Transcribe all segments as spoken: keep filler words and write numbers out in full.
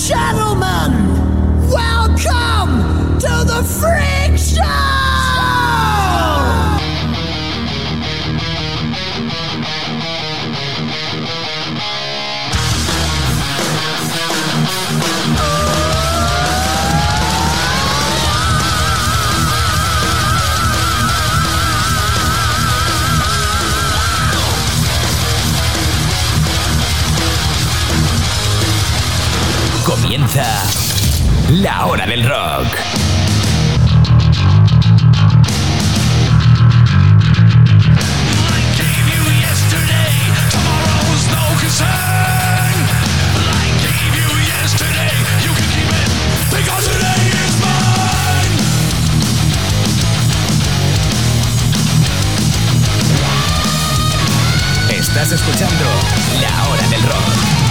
gentlemen, welcome to the Freak Show! Comienza la hora del rock. Estás escuchando la hora del rock.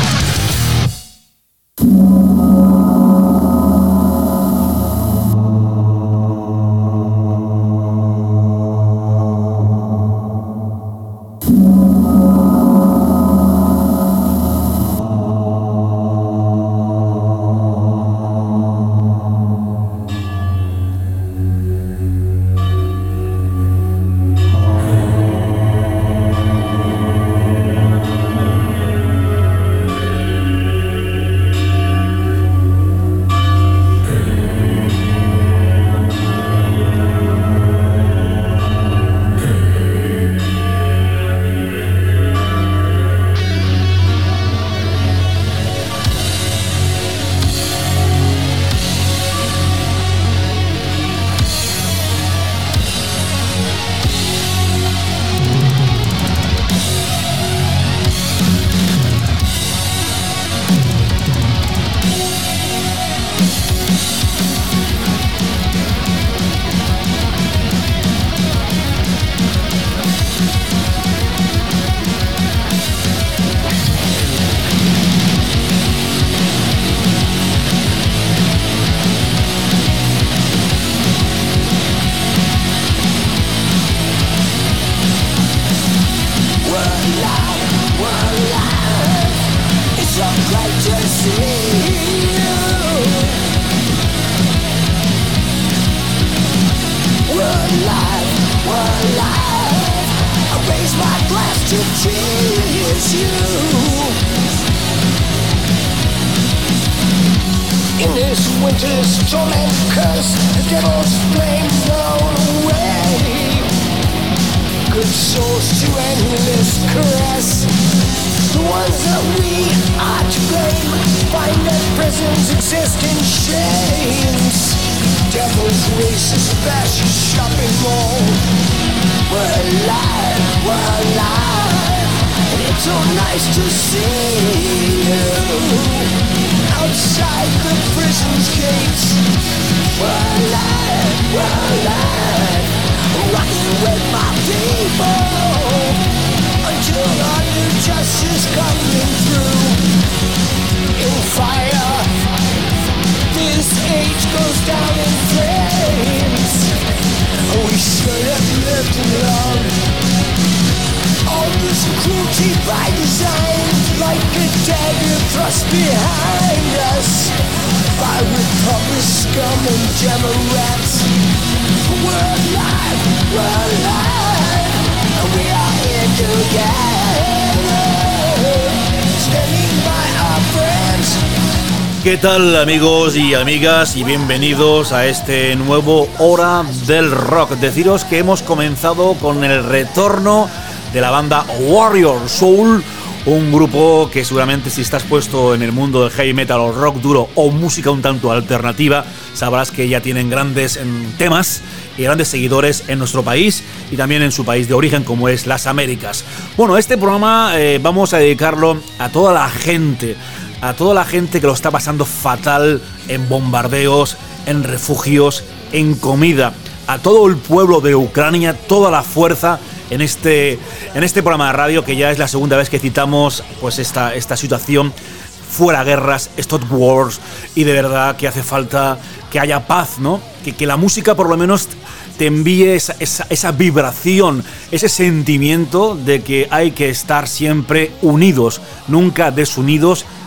¿Qué tal, amigos y amigas? Y bienvenidos a este nuevo Hora del Rock. Deciros que hemos comenzado con el retorno de la banda Warrior Soul, un grupo que seguramente, si estás puesto en el mundo del heavy metal o rock duro o música un tanto alternativa, sabrás que ya tienen grandes temas y grandes seguidores en nuestro país y también en su país de origen, como es las Américas. Bueno, este programa eh, vamos a dedicarlo a toda la gente, a toda la gente que lo está pasando fatal en bombardeos, en refugios, en comida, a todo el pueblo de Ucrania, toda la fuerza en este, en este programa de radio, que ya es la segunda vez que citamos pues esta, esta situación. Fuera guerras, stop wars, y de verdad que hace falta que haya paz, ¿no? Que, que la música por lo menos te envíe esa, esa, esa vibración, ese sentimiento de que hay que estar siempre unidos, nunca desunidos,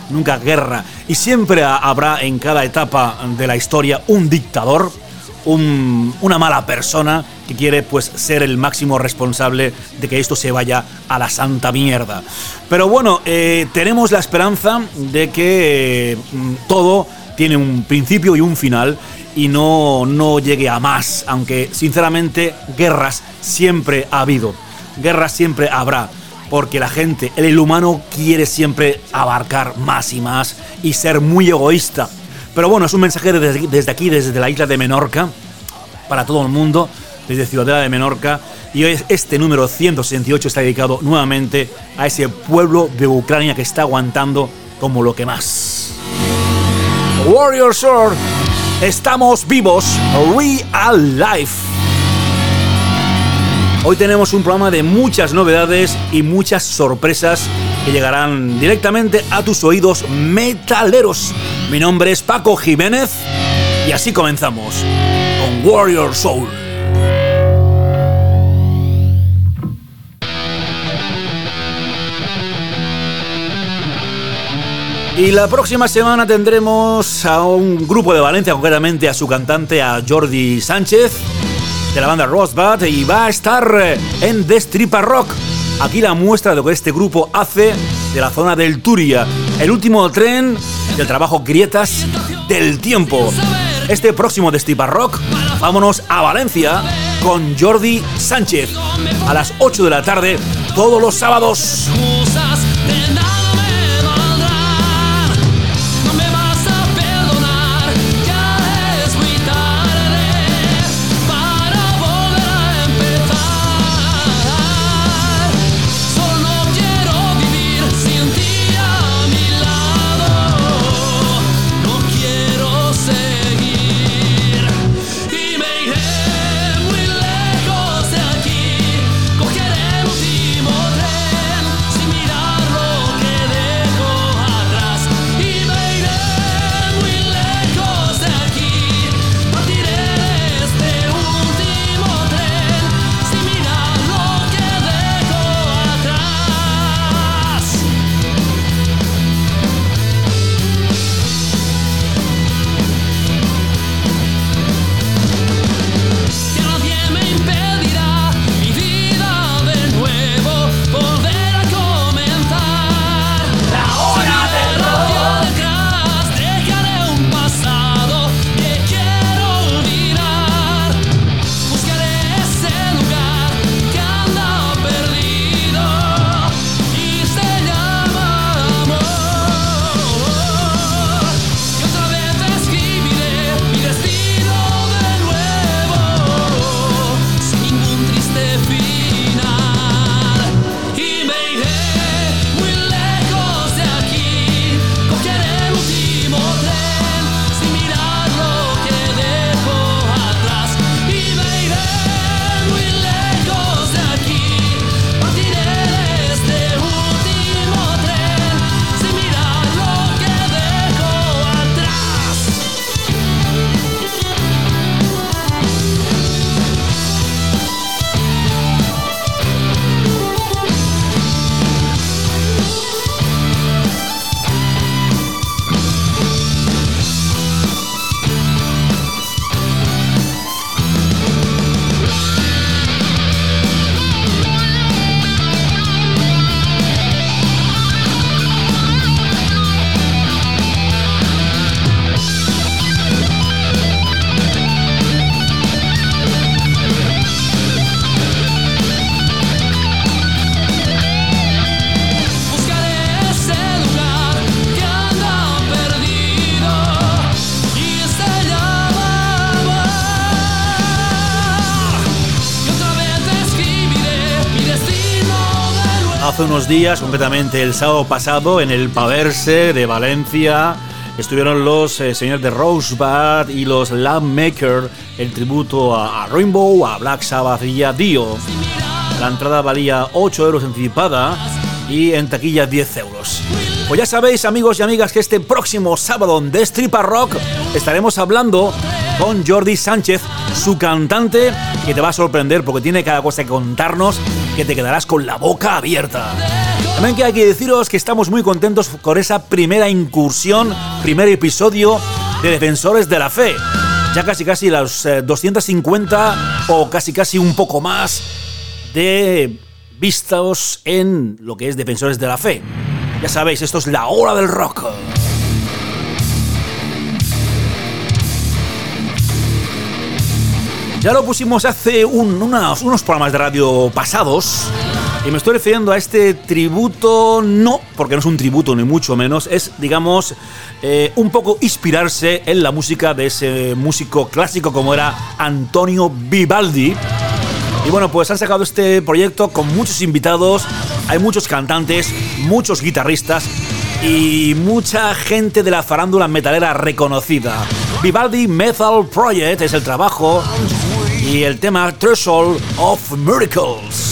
nunca guerra. Y siempre habrá en cada etapa de la historia un dictador, un, una mala persona que quiere pues ser el máximo responsable de que esto se vaya a la santa mierda. Pero bueno, eh, tenemos la esperanza de que eh, todo tiene un principio y un final y no, no llegue a más, aunque sinceramente guerras siempre ha habido, guerras siempre habrá, porque la gente, el humano quiere siempre abarcar más y más y ser muy egoísta. Pero bueno, es un mensaje desde, desde aquí, desde la isla de Menorca, para todo el mundo, desde Ciudadela de Menorca, y hoy este número ciento sesenta y ocho está dedicado nuevamente a ese pueblo de Ucrania que está aguantando como lo que más. Warrior Sword, estamos vivos, we are alive. Hoy tenemos un programa de muchas novedades y muchas sorpresas que llegarán directamente a tus oídos metaleros. Mi nombre es Paco Jiménez y así comenzamos con Warrior Soul. Y la próxima semana tendremos a un grupo de Valencia, concretamente a su cantante, a Jordi Sánchez, de la banda Rosebud, y va a estar en Destripa Rock. Aquí la muestra de lo que este grupo hace de la zona del Turia, el último tren del trabajo Grietas del Tiempo. Este próximo Destripa Rock, vámonos a Valencia con Jordi Sánchez a las ocho de la tarde todos los sábados. Hace unos días, concretamente el sábado pasado, en el Paverse de Valencia, estuvieron los eh, señores de Rosebud y los Lampmaker, el tributo a, a Rainbow, a Black Sabbath y a Dio. La entrada valía ocho euros anticipada y en taquilla diez euros. Pues ya sabéis, amigos y amigas, que este próximo sábado en Destripa Rock estaremos hablando con Jordi Sánchez, su cantante, que te va a sorprender porque tiene cada cosa que contarnos que te quedarás con la boca abierta. También que hay que deciros que estamos muy contentos con esa primera incursión, primer episodio de Defensores de la Fe. Ya casi casi los eh, doscientos cincuenta o casi casi un poco más de vistas en lo que es Defensores de la Fe. Ya sabéis, esto es la hora del rock. Ya lo pusimos hace un, unos, unos programas de radio pasados y me estoy refiriendo a este tributo, no, porque no es un tributo ni mucho menos, es, digamos, eh, un poco inspirarse en la música de ese músico clásico como era Antonio Vivaldi. Y bueno, pues han sacado este proyecto con muchos invitados, hay muchos cantantes, muchos guitarristas y mucha gente de la farándula metalera reconocida. Vivaldi Metal Project es el trabajo y el tema Threshold of Miracles.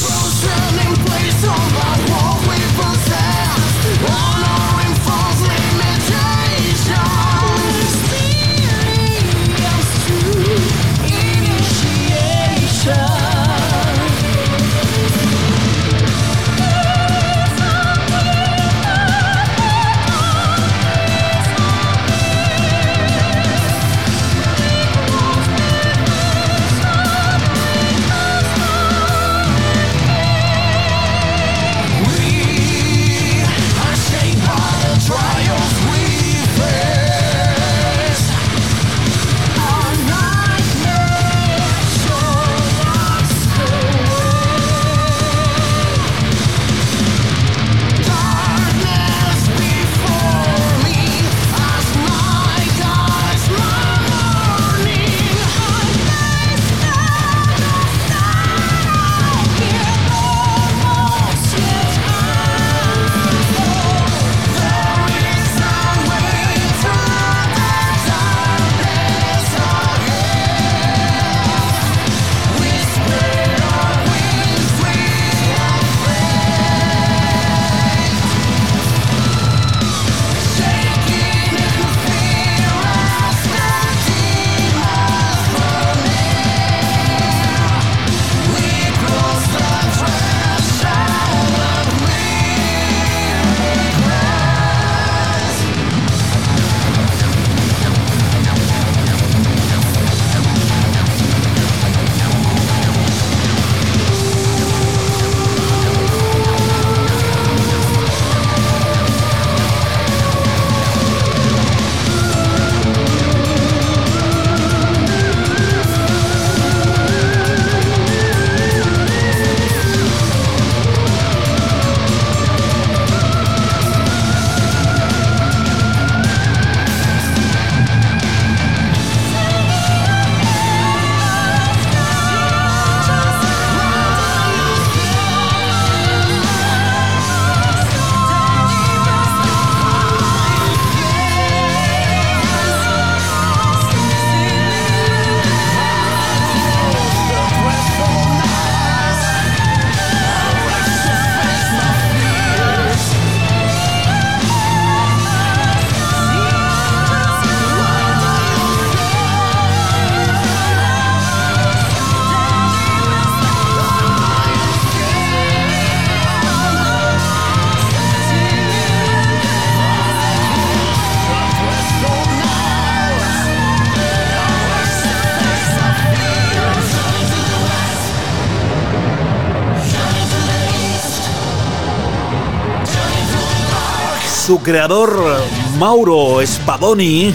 Su creador, Mauro Spadoni,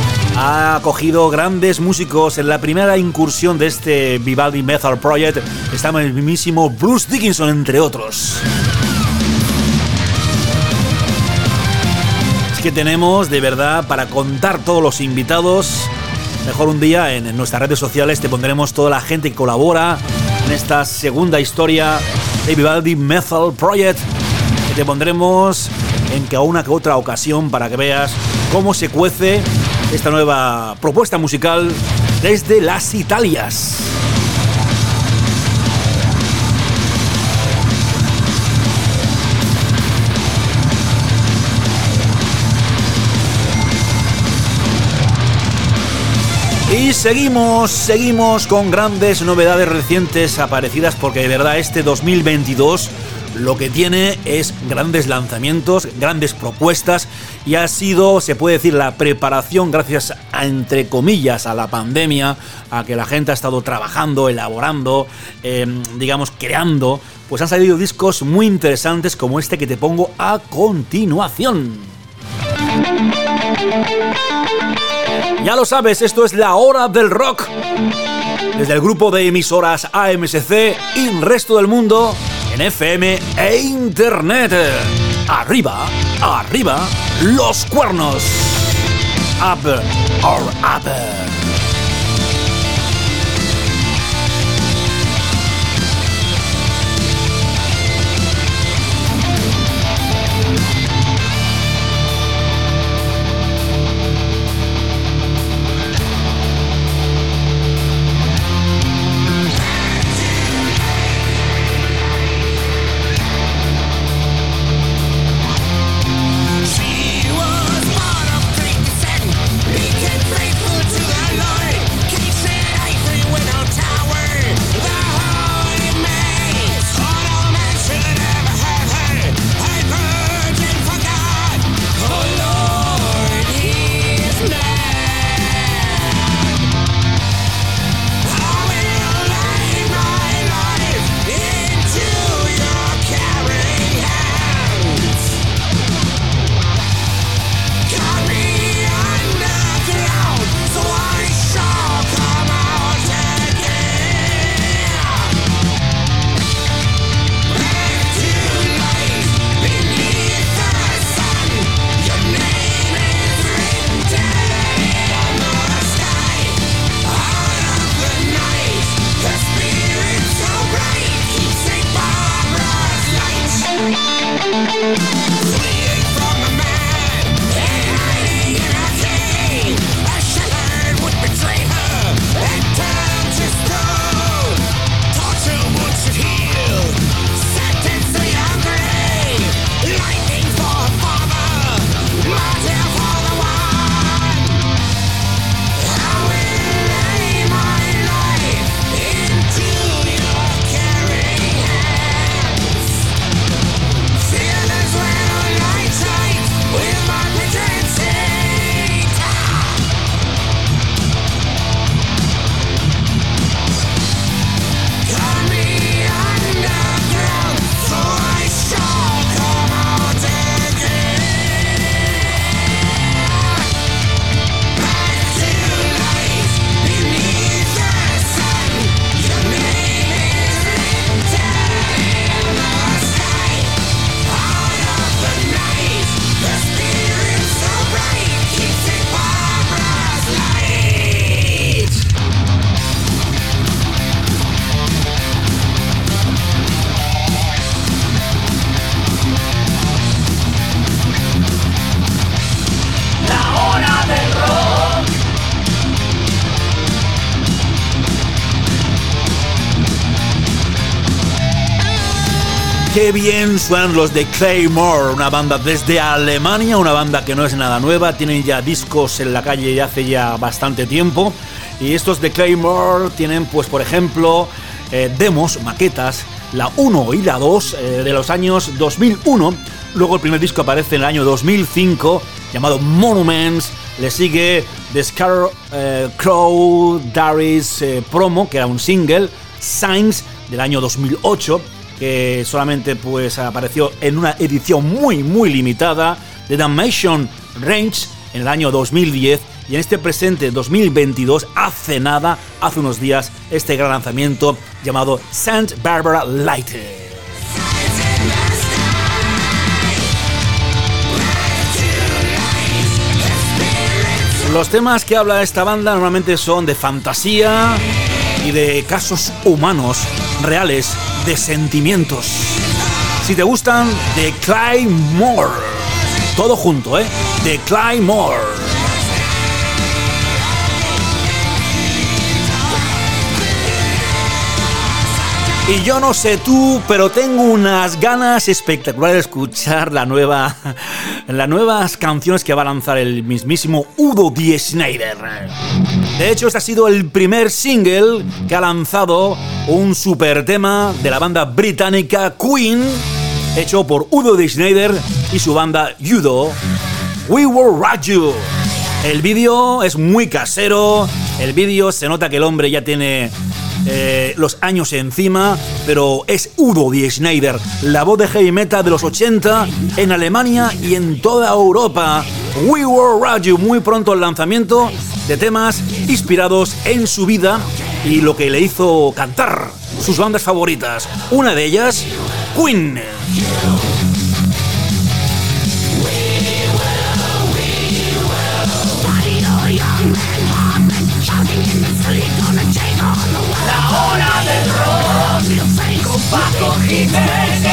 ha acogido grandes músicos. En la primera incursión de este Vivaldi Metal Project estaba el mismísimo Bruce Dickinson, entre otros. Es que tenemos, de verdad, para contar todos los invitados. Mejor un día en nuestras redes sociales te pondremos toda la gente que colabora en esta segunda historia de Vivaldi Metal Project. Que te pondremos en que a una que otra ocasión para que veas cómo se cuece esta nueva propuesta musical desde las Italias. Y seguimos, seguimos con grandes novedades recientes aparecidas, porque de verdad este dos mil veintidós lo que tiene es grandes lanzamientos, grandes propuestas, y ha sido, se puede decir, la preparación gracias a, entre comillas, a la pandemia, a que la gente ha estado trabajando, elaborando, eh, digamos, creando, pues han salido discos muy interesantes como este que te pongo a continuación. Ya lo sabes, esto es La Hora del Rock, desde el grupo de emisoras A M S C y el resto del mundo en F M e Internet. Arriba, arriba, los cuernos. Up or up. Qué bien suenan los de Claymore, una banda desde Alemania, una banda que no es nada nueva, tienen ya discos en la calle ya hace ya bastante tiempo. Y estos de Claymore tienen, pues por ejemplo, eh, demos, maquetas, la uno y la dos eh, de los años dos mil uno. Luego el primer disco aparece en el año dos mil cinco, llamado Monuments. Le sigue The Scarecrow Diaries eh, Promo, que era un single, Signs, del año dos mil ocho, que solamente pues apareció en una edición muy muy limitada, The Damnation Range en el año dos mil diez, y en este presente dos mil veintidós, hace nada, hace unos días, este gran lanzamiento llamado Saint Barbara Light. Los temas que habla esta banda normalmente son de fantasía y de casos humanos reales, de sentimientos. Si te gustan, The Claymore, todo junto, ¿eh? The Claymore. Y yo no sé tú, pero tengo unas ganas espectaculares de escuchar la nueva, las nuevas canciones que va a lanzar el mismísimo Udo Die Schneider. De hecho, este ha sido el primer single que ha lanzado un super tema de la banda británica Queen, hecho por Udo Die Schneider y su banda Udo, We Will Rock You. El vídeo es muy casero, el vídeo se nota que el hombre ya tiene eh, los años encima, pero es Udo Die Schneider, la voz de heavy metal de los ochenta en Alemania y en toda Europa. We Will Rock You, muy pronto el lanzamiento de temas inspirados en su vida y lo que le hizo cantar sus bandas favoritas. Una de ellas, Queen. La hora del rock con Paco Jiménez.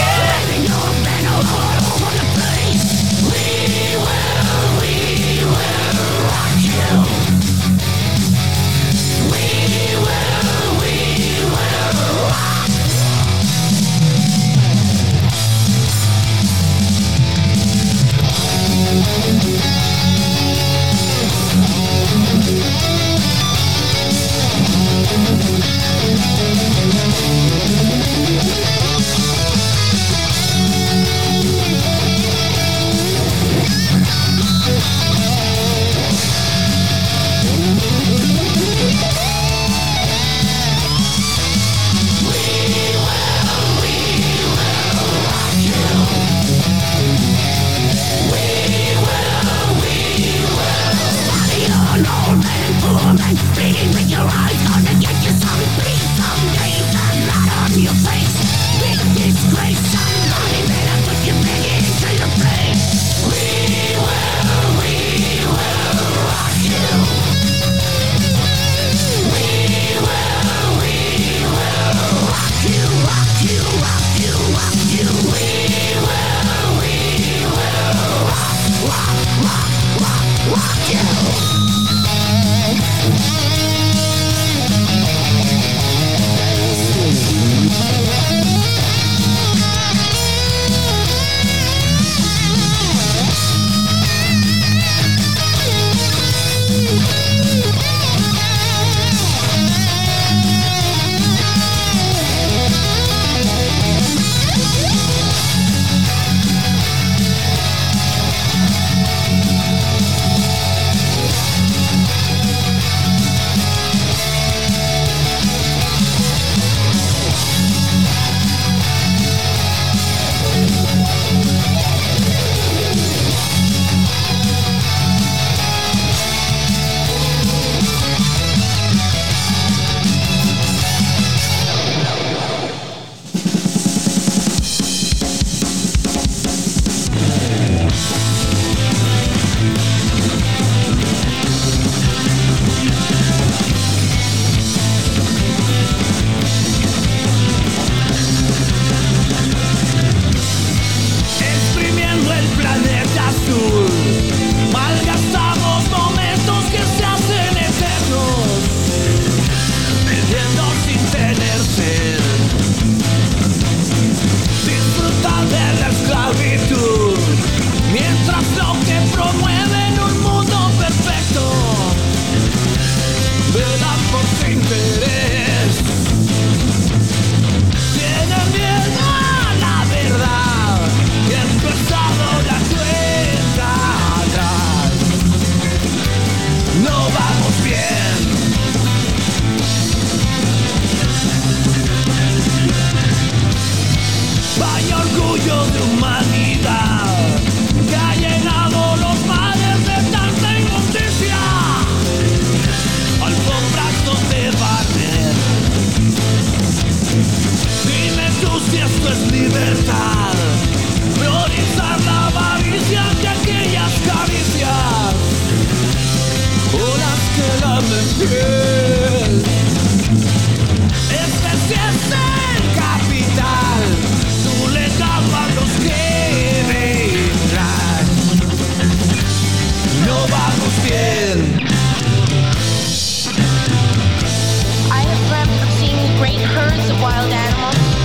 I have dreamt of seeing great herds of wild animals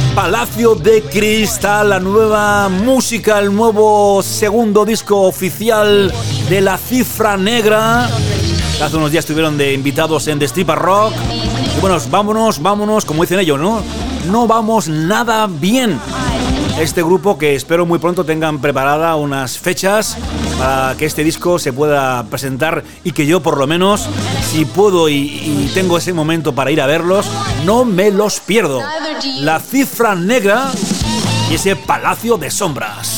Palacio de Cristal, la nueva música, el nuevo segundo disco oficial de La Cifra Negra. Hace unos días estuvieron de invitados en Destripa Rock. Y bueno, vámonos, vámonos, como dicen ellos, ¿no? No vamos nada bien. Este grupo, que espero muy pronto tengan preparada unas fechas para que este disco se pueda presentar y que yo por lo menos, si puedo y, y tengo ese momento para ir a verlos, no me los pierdo. La Cifra Negra y ese Palacio de Sombras.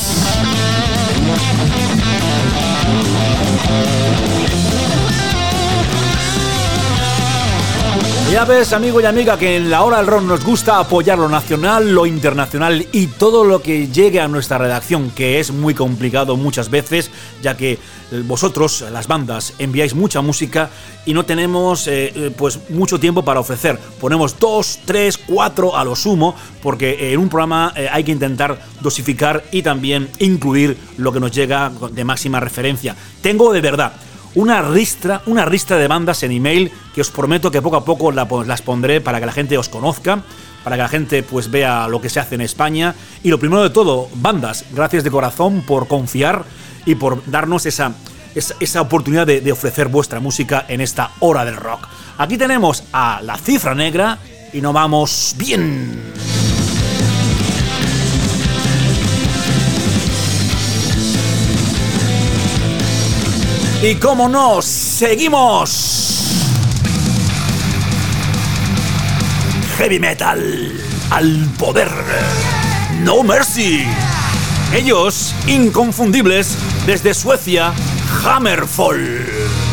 Ya ves, amigo y amiga, que en la hora del rock nos gusta apoyar lo nacional, lo internacional y todo lo que llegue a nuestra redacción, que es muy complicado muchas veces, ya que vosotros, las bandas, enviáis mucha música y no tenemos eh, pues mucho tiempo para ofrecer. Ponemos dos, tres, cuatro a lo sumo, porque en un programa eh, hay que intentar dosificar y también incluir lo que nos llega de máxima referencia. Tengo de verdad Una ristra, una ristra de bandas en email que os prometo que poco a poco la, pues, las pondré para que la gente os conozca, para que la gente pues vea lo que se hace en España. Y lo primero de todo, bandas, gracias de corazón por confiar y por darnos esa, esa, esa oportunidad de, de ofrecer vuestra música en esta hora del rock. Aquí tenemos a La Cifra Negra y nos vamos bien. Y cómo no, seguimos. Heavy metal al poder. No Mercy. Ellos, inconfundibles, desde Suecia, Hammerfall.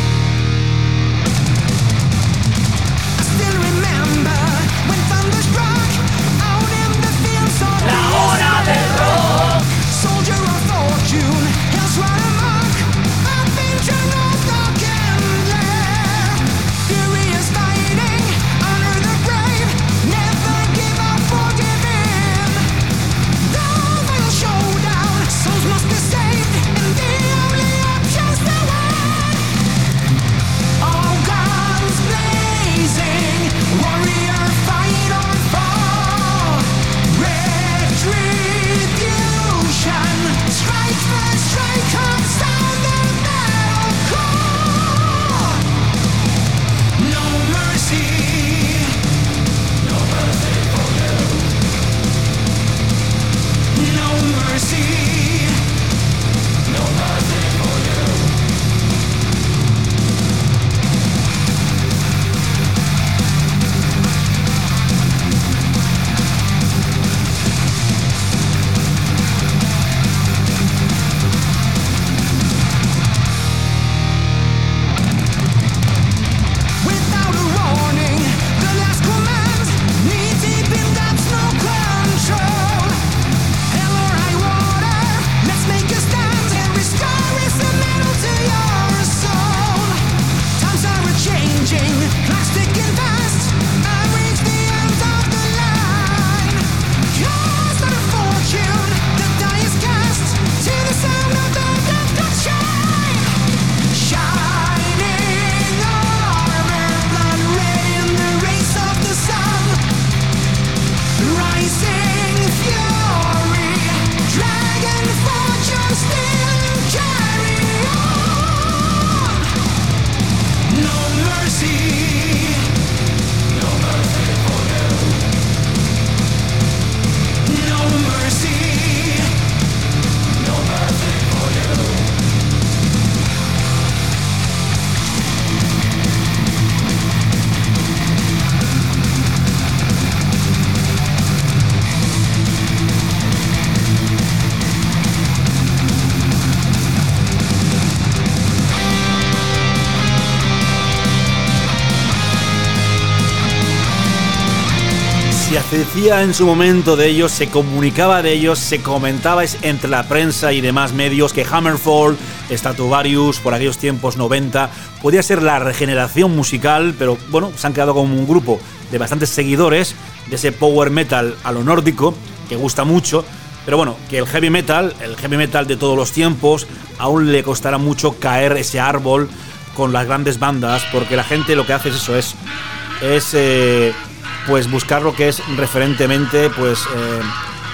Se decía en su momento de ellos, se comunicaba de ellos, se comentaba entre la prensa y demás medios que Hammerfall, Stratovarius, por aquellos tiempos noventa, podía ser la regeneración musical, pero bueno, se han quedado como un grupo de bastantes seguidores de ese power metal a lo nórdico, que gusta mucho, pero bueno, que el heavy metal, el heavy metal de todos los tiempos, aún le costará mucho caer ese árbol con las grandes bandas, porque la gente lo que hace es eso, es... es eh, pues buscar lo que es referentemente pues eh,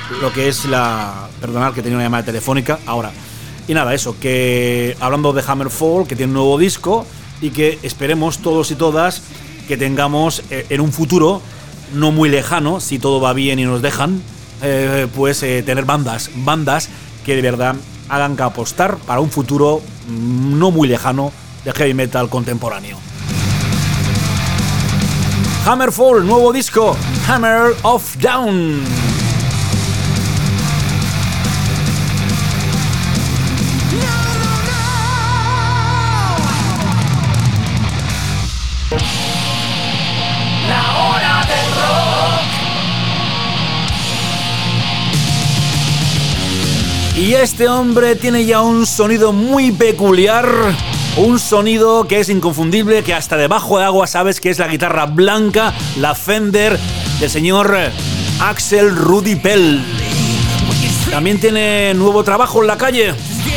lo que es la... Perdonad que tenía una llamada telefónica ahora. Y nada, eso, que hablando de Hammerfall, que tiene un nuevo disco y que esperemos todos y todas que tengamos eh, en un futuro no muy lejano, si todo va bien y nos dejan, eh, pues eh, tener bandas, bandas que de verdad hagan que apostar para un futuro no muy lejano de heavy metal contemporáneo. Hammerfall, nuevo disco, Hammer of Down. La hora del rock. Y este hombre tiene ya un sonido muy peculiar, un sonido que es inconfundible, que hasta debajo de agua sabes que es la guitarra blanca, la Fender del señor Axel Rudi Pell. También tiene nuevo trabajo en la calle.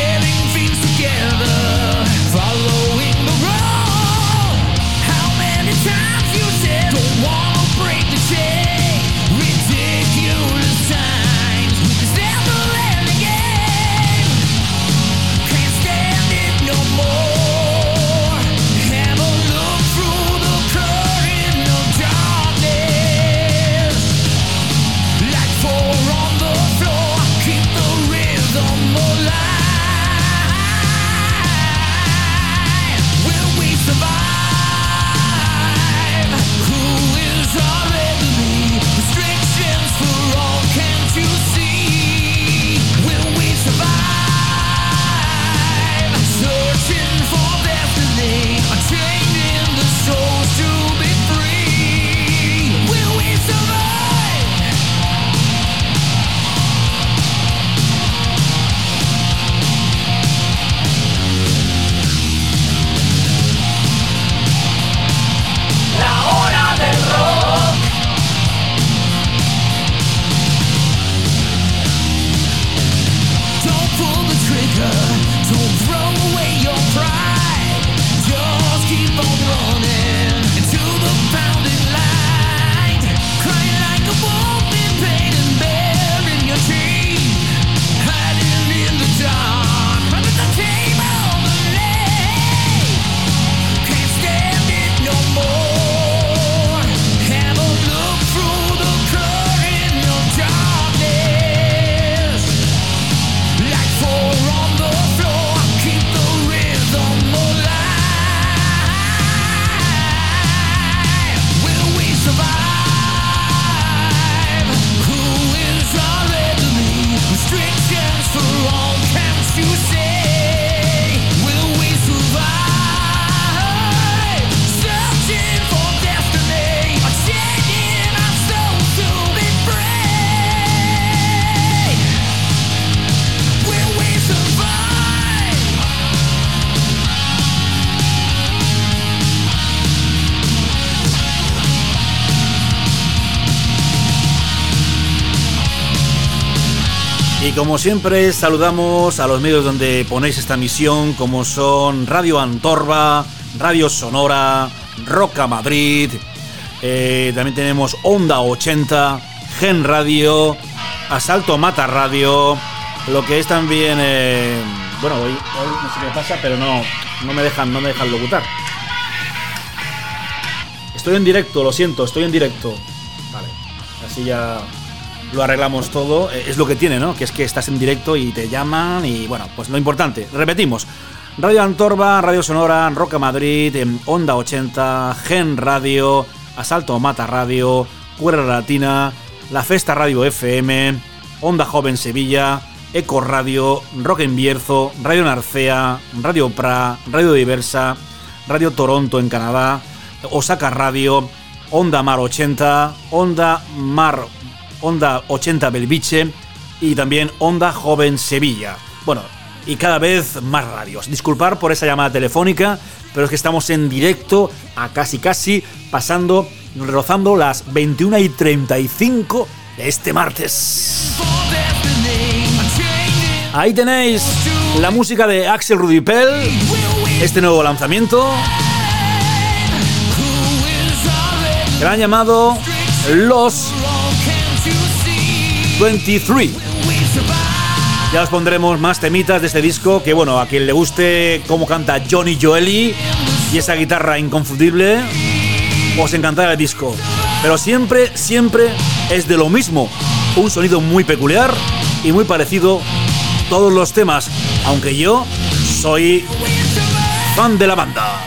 Y como siempre saludamos a los medios donde ponéis esta emisión, como son Radio Antorba, Radio Sonora, Roca Madrid, eh, también tenemos Onda ochenta, Gen Radio, Asalto Mata Radio, lo que es también, eh, bueno, hoy, hoy no sé qué pasa, pero no, no me dejan, no me dejan locutar. Estoy en directo, lo siento, estoy en directo. Vale, así ya lo arreglamos todo. Es lo que tiene, ¿no? Que es que estás en directo y te llaman y bueno, pues lo importante. Repetimos. Radio Antorba, Radio Sonora, Roca Madrid, Onda ochenta, Gen Radio, Asalto Mata Radio, Cuerda Latina, La Festa Radio F M, Onda Joven Sevilla, Eco Radio, Rock en Bierzo, Radio Narcea, Radio Pra, Radio Diversa, Radio Toronto en Canadá, Osaka Radio, Onda Mar ochenta, Onda Mar Onda ochenta Belviche y también Onda Joven Sevilla. Bueno, y cada vez más radios. Disculpar por esa llamada telefónica, pero es que estamos en directo a casi casi pasando, rozando las veintiuna y treinta y cinco de este martes. Ahí tenéis la música de Axel Rudi Pell, este nuevo lanzamiento que lo han llamado Los veintitrés. Ya os pondremos más temitas de este disco, que bueno, a quien le guste cómo canta Johnny Joeli y esa guitarra inconfundible, os encantará el disco. Pero siempre, siempre es de lo mismo. Un sonido muy peculiar y muy parecido todos los temas, aunque yo soy fan de la banda.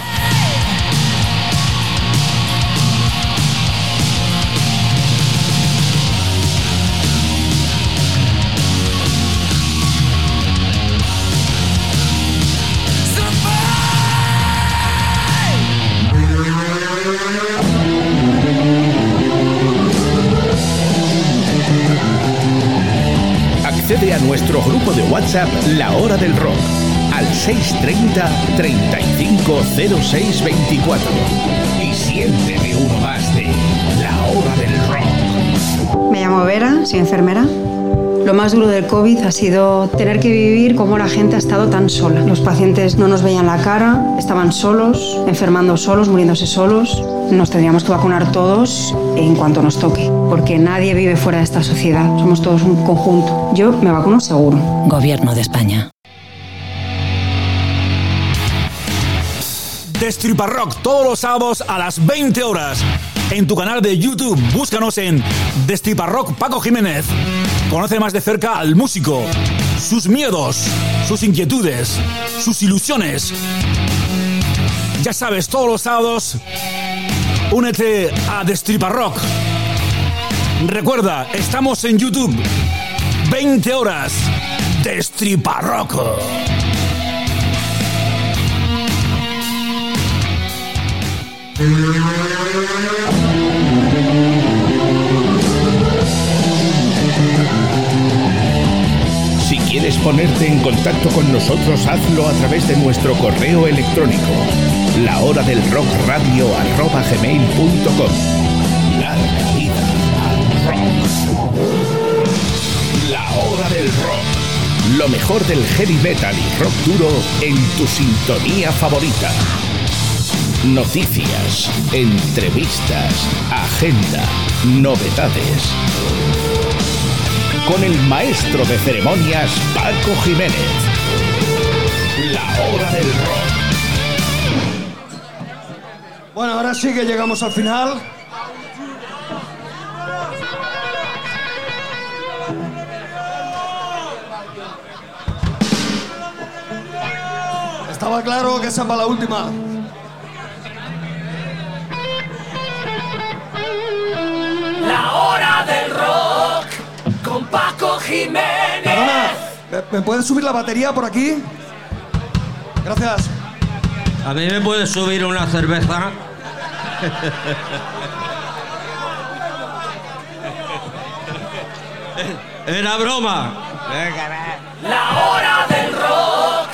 Accede a nuestro grupo de WhatsApp La Hora del Rock al seis treinta, treinta y cinco, cero seis veinticuatro y siéntete uno más de La Hora del Rock. Me llamo Vera, soy enfermera. Lo más duro del COVID ha sido tener que vivir cómo la gente ha estado tan sola. Los pacientes no nos veían la cara, estaban solos, enfermando solos, muriéndose solos. Nos tendríamos que vacunar todos en cuanto nos toque, porque nadie vive fuera de esta sociedad. Somos todos un conjunto. Yo me vacuno seguro. Gobierno de España. Destripa Rock todos los sábados a las veinte horas. En tu canal de YouTube, búscanos en Destripa Rock Paco Jiménez. Conoce más de cerca al músico, sus miedos, sus inquietudes, sus ilusiones. Ya sabes, todos los sábados, únete a Destripa Rock. Recuerda, estamos en YouTube. veinte horas. Destripa Rock. Si quieres ponerte en contacto con nosotros, hazlo a través de nuestro correo electrónico, la hora del rock radio arroba gmail punto com. Larga vida al rock. La Hora del Rock. Lo mejor del heavy metal y rock duro en tu sintonía favorita. Noticias, entrevistas, agenda, novedades. Con el maestro de ceremonias, Paco Jiménez. La Hora del Rock. Bueno, ahora sí que llegamos al final. Estaba claro que esa es para la última. La Hora del Rock con Paco Jiménez. Perdona, ¿me puedes subir la batería por aquí? Gracias. ¿A mí me puedes subir una cerveza? Era broma. La Hora del Rock.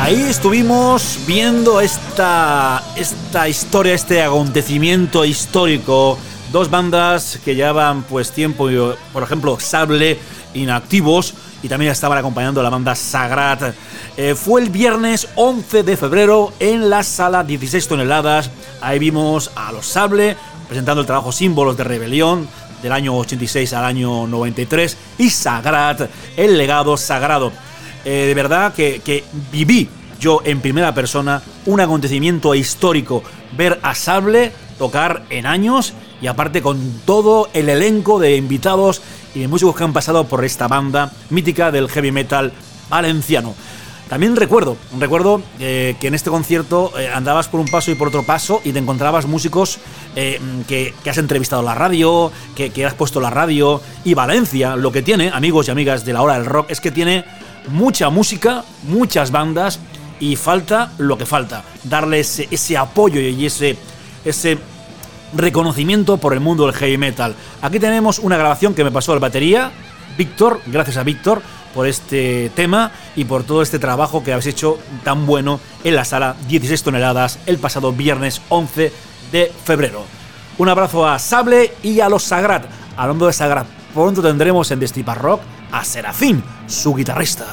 Ahí estuvimos viendo esta, esta historia, este acontecimiento histórico. Dos bandas que llevaban pues tiempo, por ejemplo, Sable, inactivos, y también estaban acompañando a la banda Sagrat. Eh, fue el viernes once de febrero en la sala dieciséis toneladas. Ahí vimos a los Sable presentando el trabajo Símbolos de Rebelión del año ochenta y seis al año noventa y tres, y Sagrat, el legado sagrado. Eh, de verdad que, que viví yo en primera persona un acontecimiento histórico, ver a Sable tocar en años, y aparte con todo el elenco de invitados y de músicos que han pasado por esta banda mítica del heavy metal valenciano. También recuerdo, recuerdo eh, que en este concierto eh, andabas por un paso y por otro paso y te encontrabas músicos eh, que, que has entrevistado en la radio, que, que has puesto en la radio. Y Valencia, lo que tiene, amigos y amigas de la hora del rock, es que tiene mucha música, muchas bandas, y falta lo que falta, darle ese, ese apoyo y ese, ese reconocimiento por el mundo del heavy metal. Aquí tenemos una grabación que me pasó el batería, Víctor, gracias a Víctor por este tema y por todo este trabajo que habéis hecho tan bueno en la sala dieciséis toneladas el pasado viernes once de febrero. Un abrazo a Sable y a los Sagrat. Hablando de Sagrat, pronto tendremos en Destripa Rock a Serafín, su guitarrista.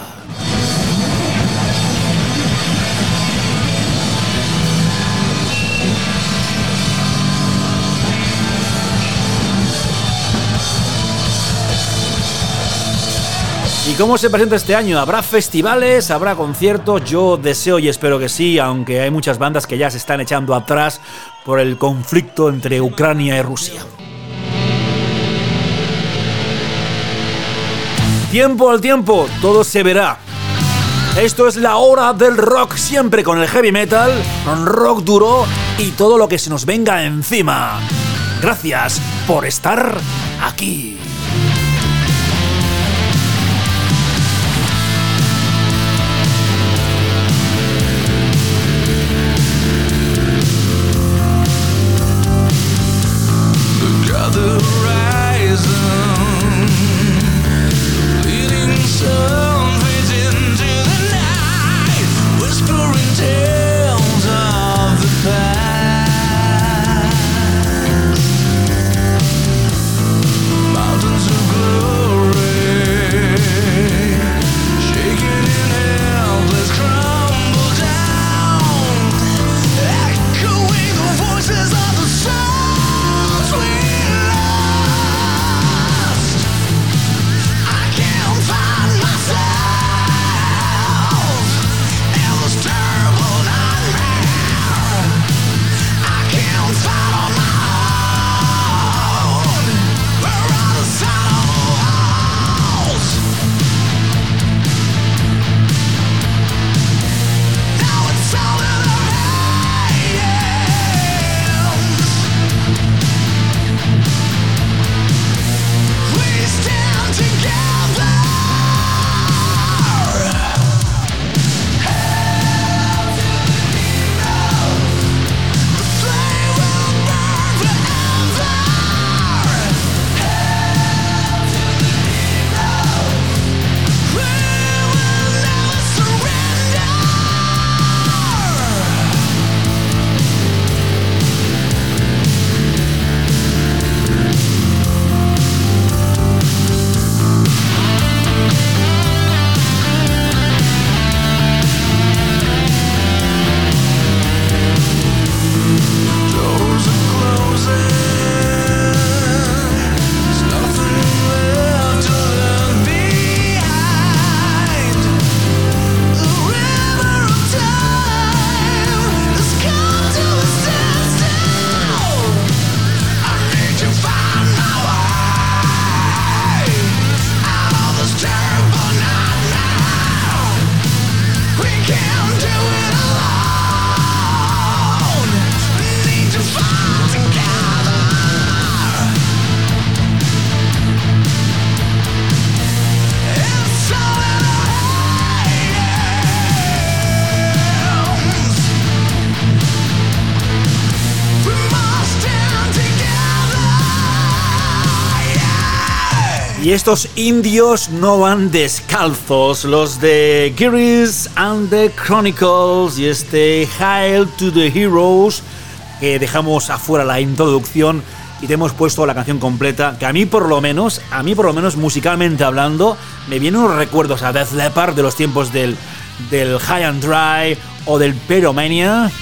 ¿Y cómo se presenta este año? ¿Habrá festivales? ¿Habrá conciertos? Yo deseo y espero que sí, aunque hay muchas bandas que ya se están echando atrás por el conflicto entre Ucrania y Rusia. Tiempo al tiempo, todo se verá. Esto es la hora del rock, siempre con el heavy metal, con rock duro y todo lo que se nos venga encima. Gracias por estar aquí. Mountains Y estos indios no van descalzos, los de Gears and the Chronicles y este Hail to the Heroes, que dejamos afuera la introducción y te hemos puesto la canción completa, que a mí por lo menos, a mí por lo menos musicalmente hablando, me vienen unos recuerdos a Def Leppard de los tiempos del, del High and Dry o del Pyromania.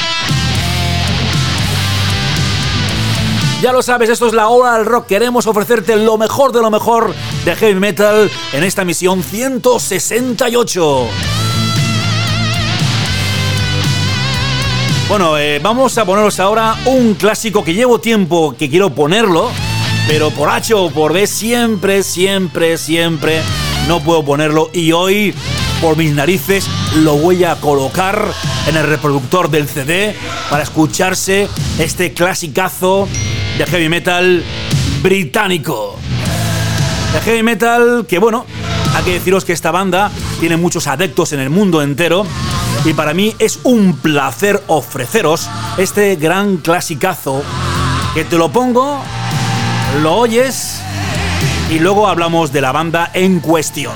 Ya lo sabes, esto es la hora del rock. Queremos ofrecerte lo mejor de lo mejor de heavy metal en esta emisión ciento sesenta y ocho. Bueno, eh, vamos a poneros ahora un clásico que llevo tiempo que quiero ponerlo, pero por H o por B siempre, siempre, siempre no puedo ponerlo, y hoy, por mis narices, lo voy a colocar en el reproductor del C D para escucharse este clasicazo de heavy metal británico. De heavy metal que, bueno, hay que deciros que esta banda tiene muchos adeptos en el mundo entero y para mí es un placer ofreceros este gran clasicazo que te lo pongo, lo oyes y luego hablamos de la banda en cuestión.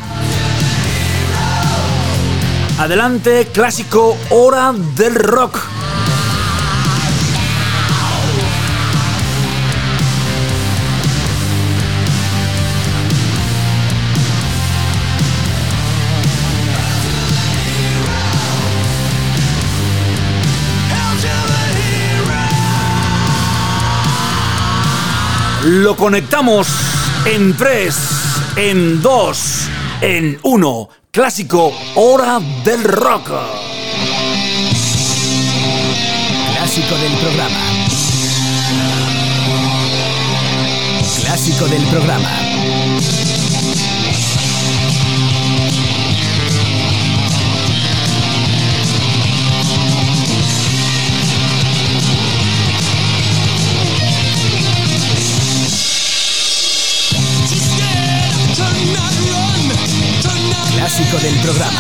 Adelante, clásico Hora del Rock. Lo conectamos en tres, en dos, en uno. Clásico Hora del Rock. Clásico del programa. Clásico del programa. Clásico del programa.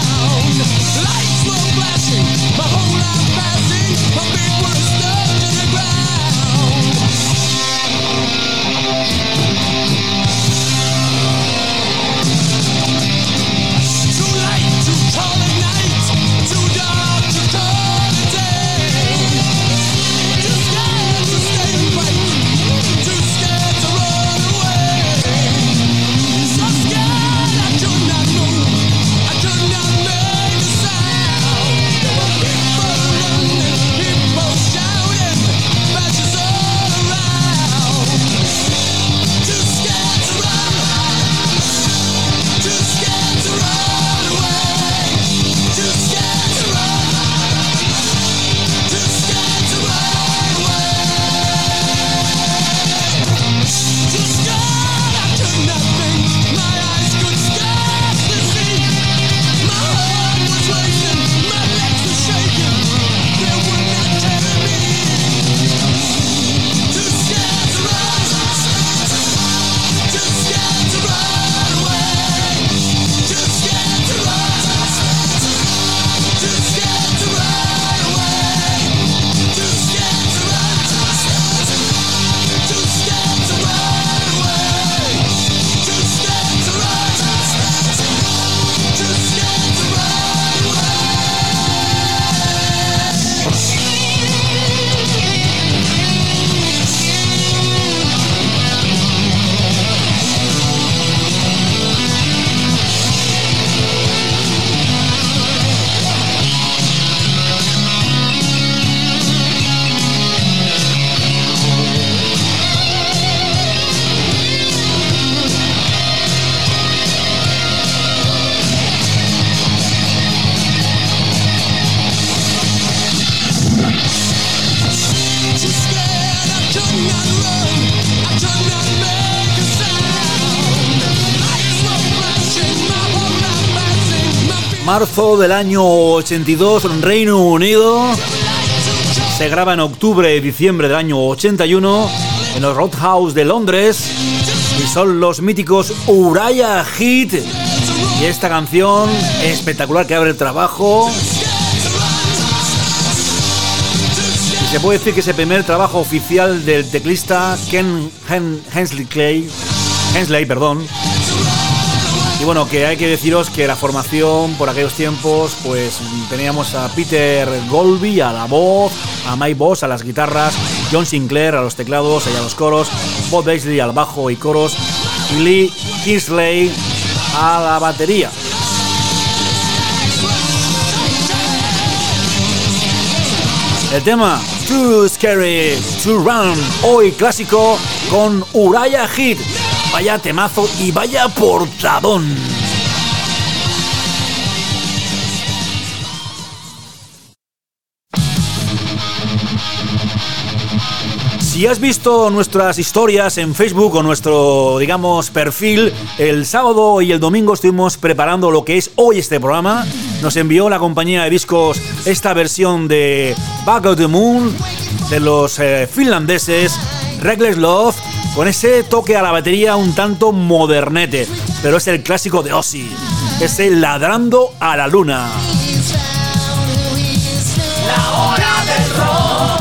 Marzo del año ochenta y dos en Reino Unido. Se graba en octubre y diciembre del año ochenta y uno en los Roadhouse de Londres. Y son los míticos Uriah Heep. Y esta canción espectacular que abre el trabajo. Y se puede decir que es el primer trabajo oficial del teclista Ken Hensley Clay Hensley, perdón. Y bueno, que hay que deciros que la formación por aquellos tiempos, pues teníamos a Peter Golby a la voz, a Mike Boss a las guitarras, John Sinclair a los teclados y a los coros, Bob Daisley al bajo y coros y Lee Kingsley a la batería. El tema Too Scary to Run, hoy clásico con Uriah Heep. Vaya temazo y vaya portadón. Si has visto nuestras historias en Facebook o nuestro, digamos, perfil, el sábado y el domingo estuvimos preparando lo que es hoy este programa. Nos envió la compañía de discos esta versión de Back of the Moon de los eh, finlandeses Reckless Love, con ese toque a la batería un tanto modernete, pero es el clásico de Ozzy, es el Ladrando a la Luna. La hora del rock.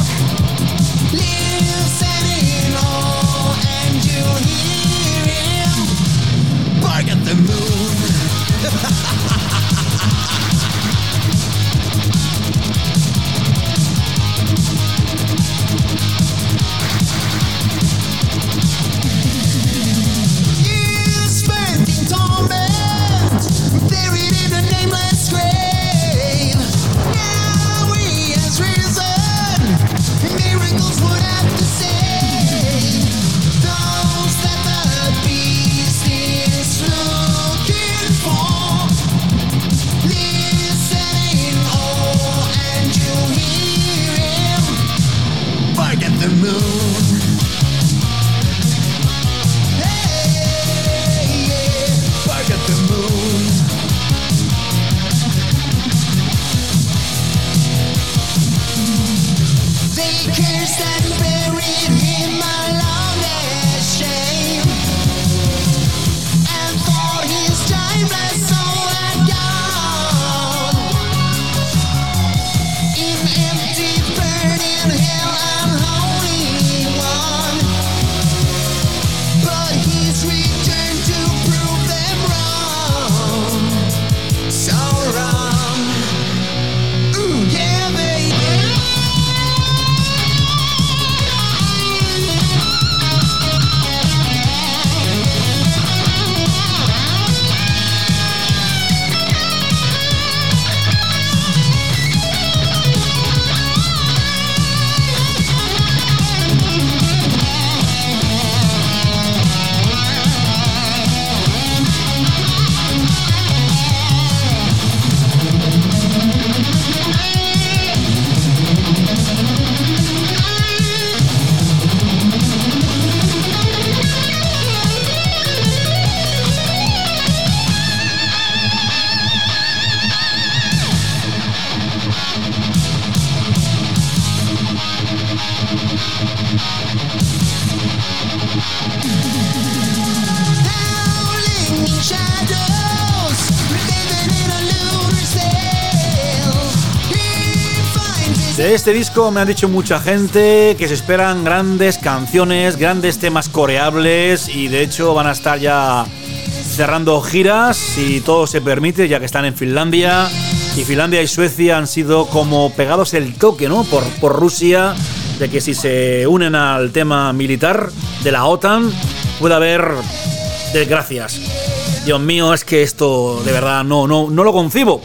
De este disco me han dicho mucha gente que se esperan grandes canciones, grandes temas coreables y de hecho van a estar ya cerrando giras, si todo se permite, ya que están en Finlandia. Y Finlandia y Suecia han sido como pegados el toque, ¿no? Por, por Rusia, de que si se unen al tema militar de la OTAN puede haber desgracias. Dios mío, es que esto de verdad no, no, no lo concibo.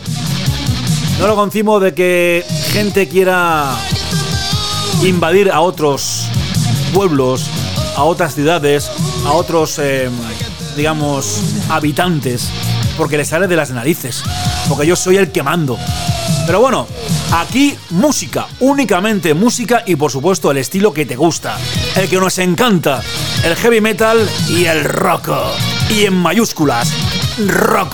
No lo concibo de que gente quiera invadir a otros pueblos, a otras ciudades, a otros, eh, digamos, habitantes, porque les sale de las narices, porque yo soy el que mando. Pero bueno, aquí música, únicamente música y por supuesto el estilo que te gusta, el que nos encanta, el heavy metal y el rock, y en mayúsculas, rock.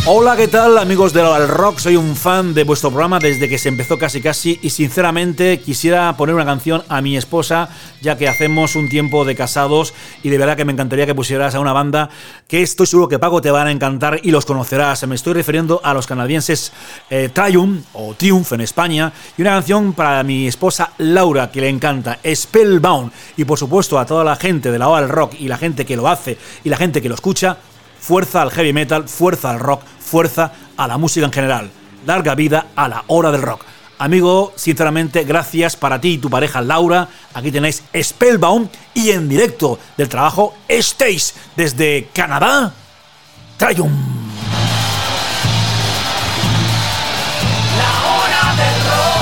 Hola, ¿qué tal, amigos del rock? Soy un fan de vuestro programa desde que se empezó casi casi y sinceramente quisiera poner una canción a mi esposa, ya que hacemos un tiempo de casados y de verdad que me encantaría que pusieras a una banda que estoy seguro que, Paco, te van a encantar y los conocerás. Me estoy refiriendo a los canadienses eh, Triumph o Triumph en España, y una canción para mi esposa Laura que le encanta, Spellbound, y por supuesto a toda la gente de la hora del rock y la gente que lo hace y la gente que lo escucha. Fuerza al heavy metal, fuerza al rock, fuerza a la música en general. Larga vida a la hora del rock. Amigo, sinceramente, gracias para ti y tu pareja Laura. Aquí tenéis Spellbound y en directo del trabajo Stage desde Canadá, Triumph. La hora del rock.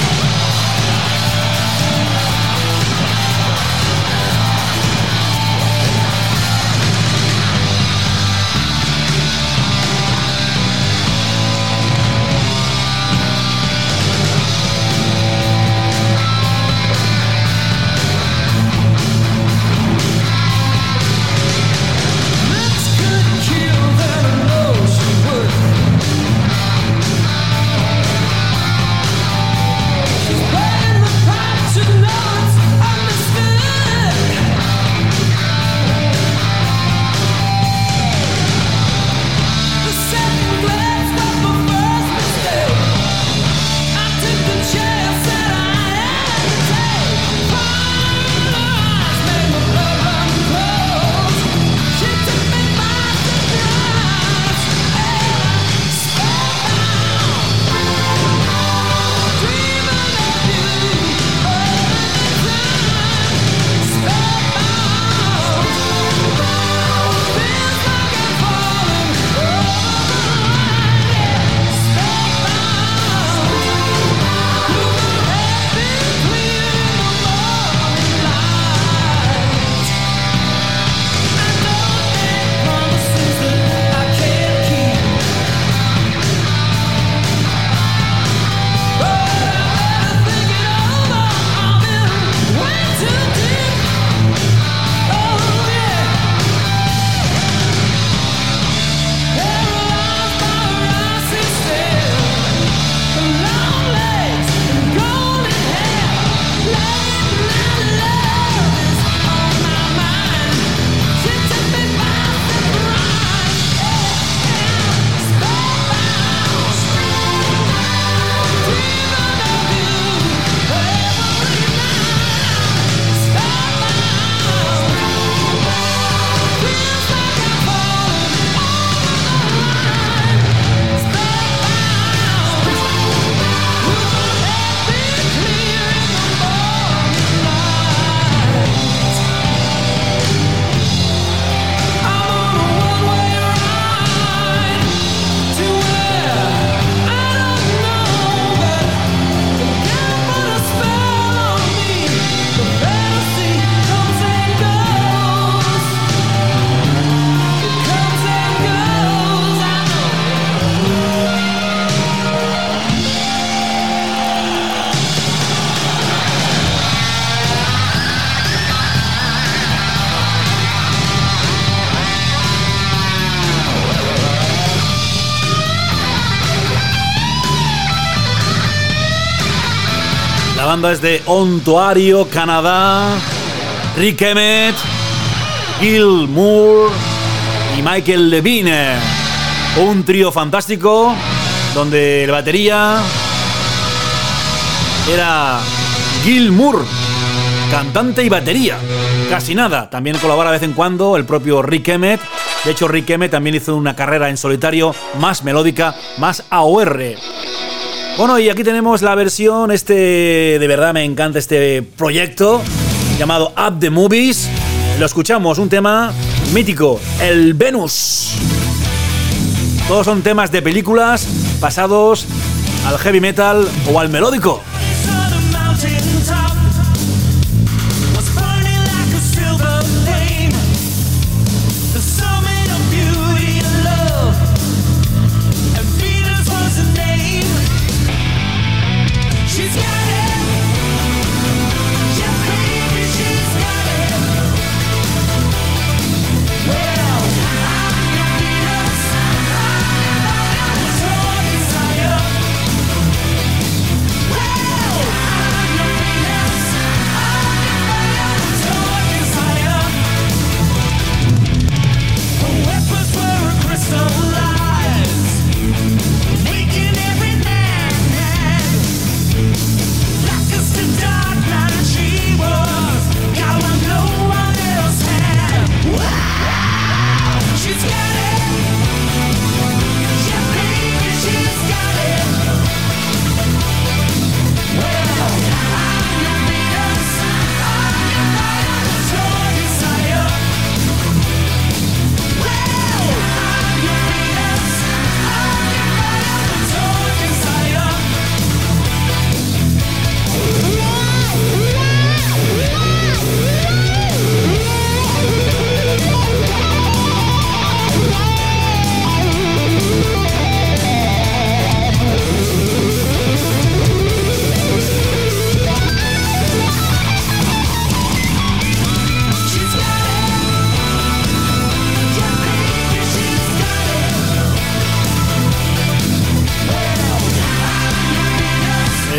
La banda es de Ontario, Canadá. Rick Emmett, Gil Moore y Michael Levine. Un trío fantástico donde el batería era Gil Moore, cantante y batería. Casi nada. También colabora de vez en cuando el propio Rick Emmett. De hecho, Rick Emmett también hizo una carrera en solitario más melódica, más A O R. Bueno, y aquí tenemos la versión, este, de verdad me encanta este proyecto, llamado Up the Movies. Lo escuchamos, un tema mítico, el Venus. Todos son temas de películas pasados al heavy metal o al melódico. Well, I'm your Venus.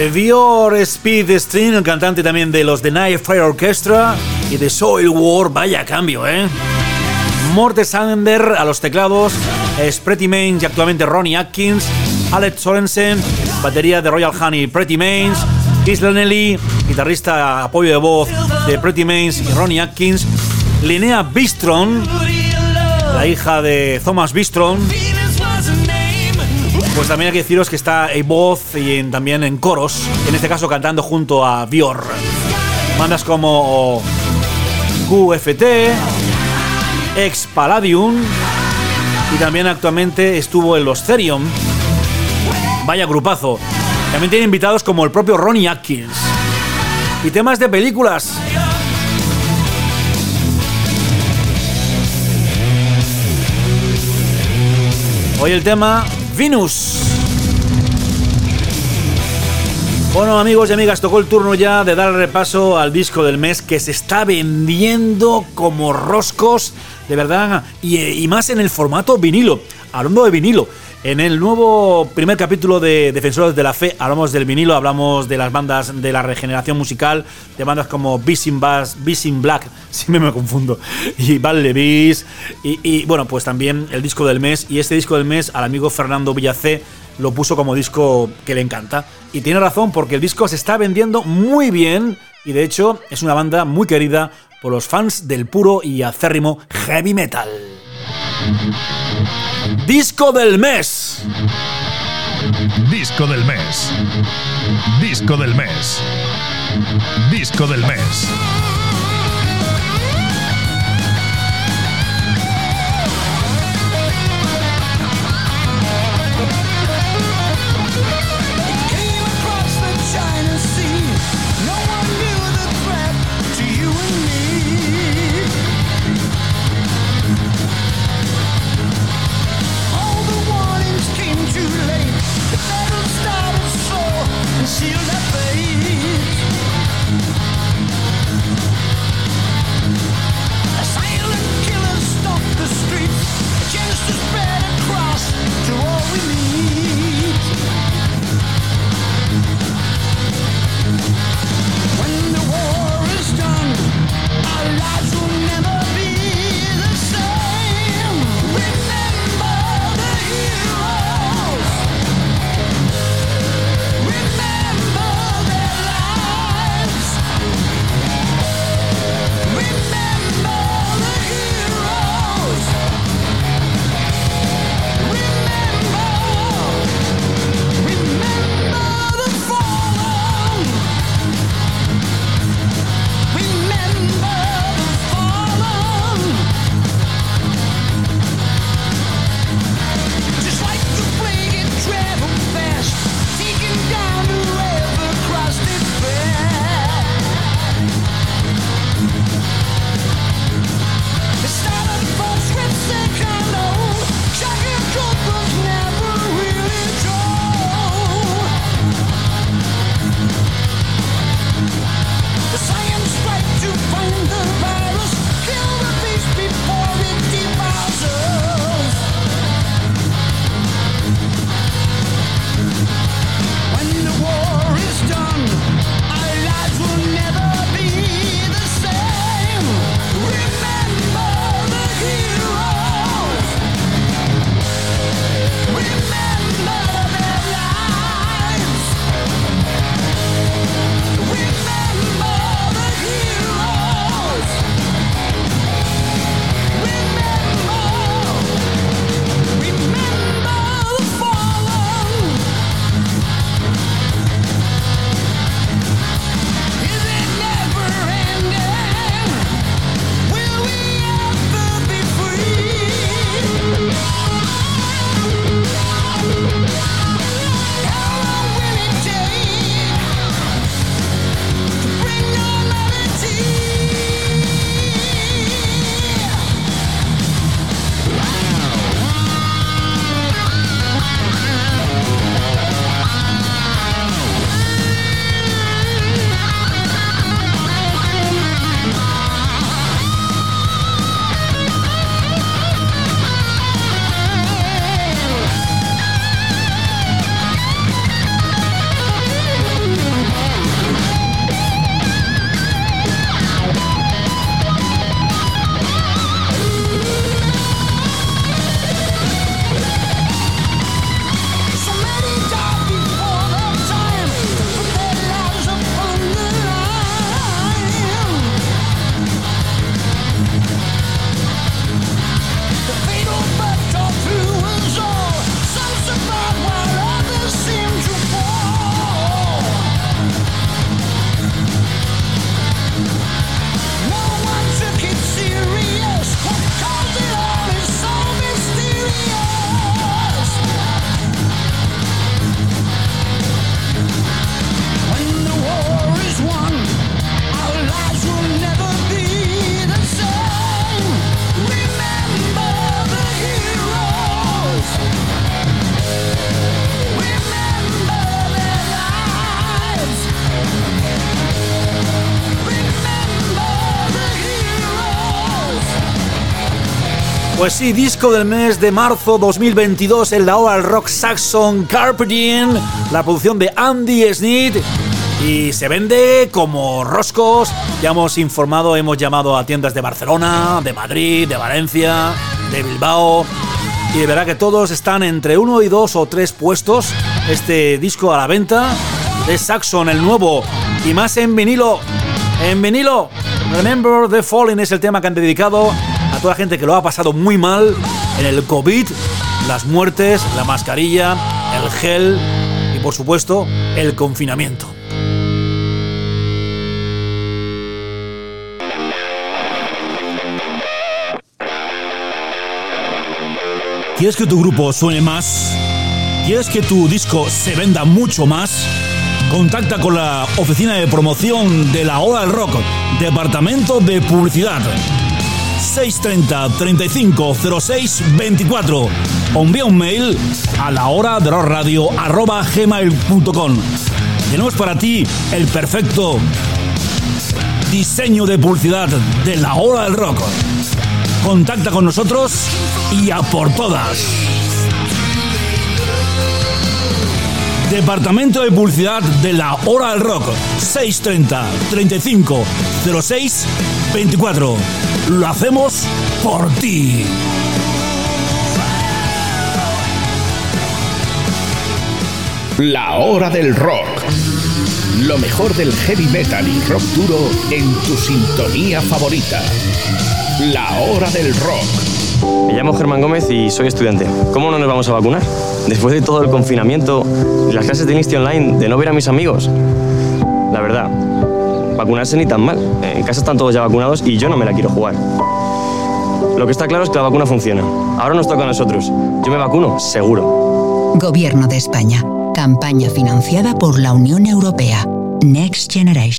Dior Speed String, el cantante también de los The Night Fire Orchestra y de Soil War, vaya cambio, ¿eh? Morten Sander a los teclados, es Pretty Mains y actualmente Ronnie Atkins, Alex Sorensen, batería de Royal Honey, Pretty Mains, Chris Lanelli, guitarrista apoyo de voz de Pretty Mains y Ronnie Atkins, Linnea Bistron, la hija de Thomas Bistron. Pues también hay que deciros que está en voz y en, también en coros, en este caso cantando junto a Dior. Bandas como Q F T, Ex Palladium y también actualmente estuvo en los Therion. Vaya grupazo. También tiene invitados como el propio Ronnie Atkins. Y temas de películas. Hoy el tema Venus. Bueno, amigos y amigas, tocó el turno ya de dar repaso al disco del mes que se está vendiendo como roscos, de verdad, y, y más en el formato vinilo. Hablando de vinilo, en el nuevo primer capítulo de Defensores de la Fe hablamos del vinilo, hablamos de las bandas de la regeneración musical, de bandas como Beast in Bass, Beast in Black, siempre me confundo, y Val Levis, y, y bueno, pues también el disco del mes, y este disco del mes al amigo Fernando Villacé lo puso como disco que le encanta. Y tiene razón, porque el disco se está vendiendo muy bien y de hecho es una banda muy querida por los fans del puro y acérrimo heavy metal. Disco del mes. Disco del mes. Disco del mes. Disco del mes. Seal that face. Pues sí, disco del mes de marzo dos mil veintidós en la hora del rock Saxon Carpe Diem, la producción de Andy Sneed, y se vende como roscos. Ya hemos informado, hemos llamado a tiendas de Barcelona, de Madrid, de Valencia, de Bilbao, y de verdad que todos están entre uno y dos o tres puestos. Este disco a la venta de Saxon, el nuevo, y más en vinilo, en vinilo. Remember the Fallen es el tema que han dedicado a toda la gente que lo ha pasado muy mal en el COVID, las muertes, la mascarilla, el gel y por supuesto el confinamiento. ¿Quieres que tu grupo suene más? ¿Quieres que tu disco se venda mucho más? Contacta con la oficina de promoción de La Hora del Rock, Departamento de Publicidad. seis treinta, treinta y cinco, cero seis, veinticuatro, o envía un mail a lahoradelrockradio arroba gmail punto com. Tenemos para ti el perfecto diseño de publicidad de La Hora del Rock. Contacta con nosotros y a por todas. Departamento de Publicidad de La Hora del Rock, seis treinta, treinta y cinco, cero seis, veinticuatro. Lo hacemos por ti. La Hora del Rock. Lo mejor del heavy metal y rock duro en tu sintonía favorita. La Hora del Rock. Me llamo Germán Gómez y soy estudiante. ¿Cómo no nos vamos a vacunar? Después de todo el confinamiento y las clases de inicio online, de no ver a mis amigos. La verdad, vacunarse ni tan mal. En casa están todos ya vacunados y yo no me la quiero jugar. Lo que está claro es que la vacuna funciona. Ahora nos toca a nosotros. Yo me vacuno, seguro. Gobierno de España. Campaña financiada por la Unión Europea. Next Generation.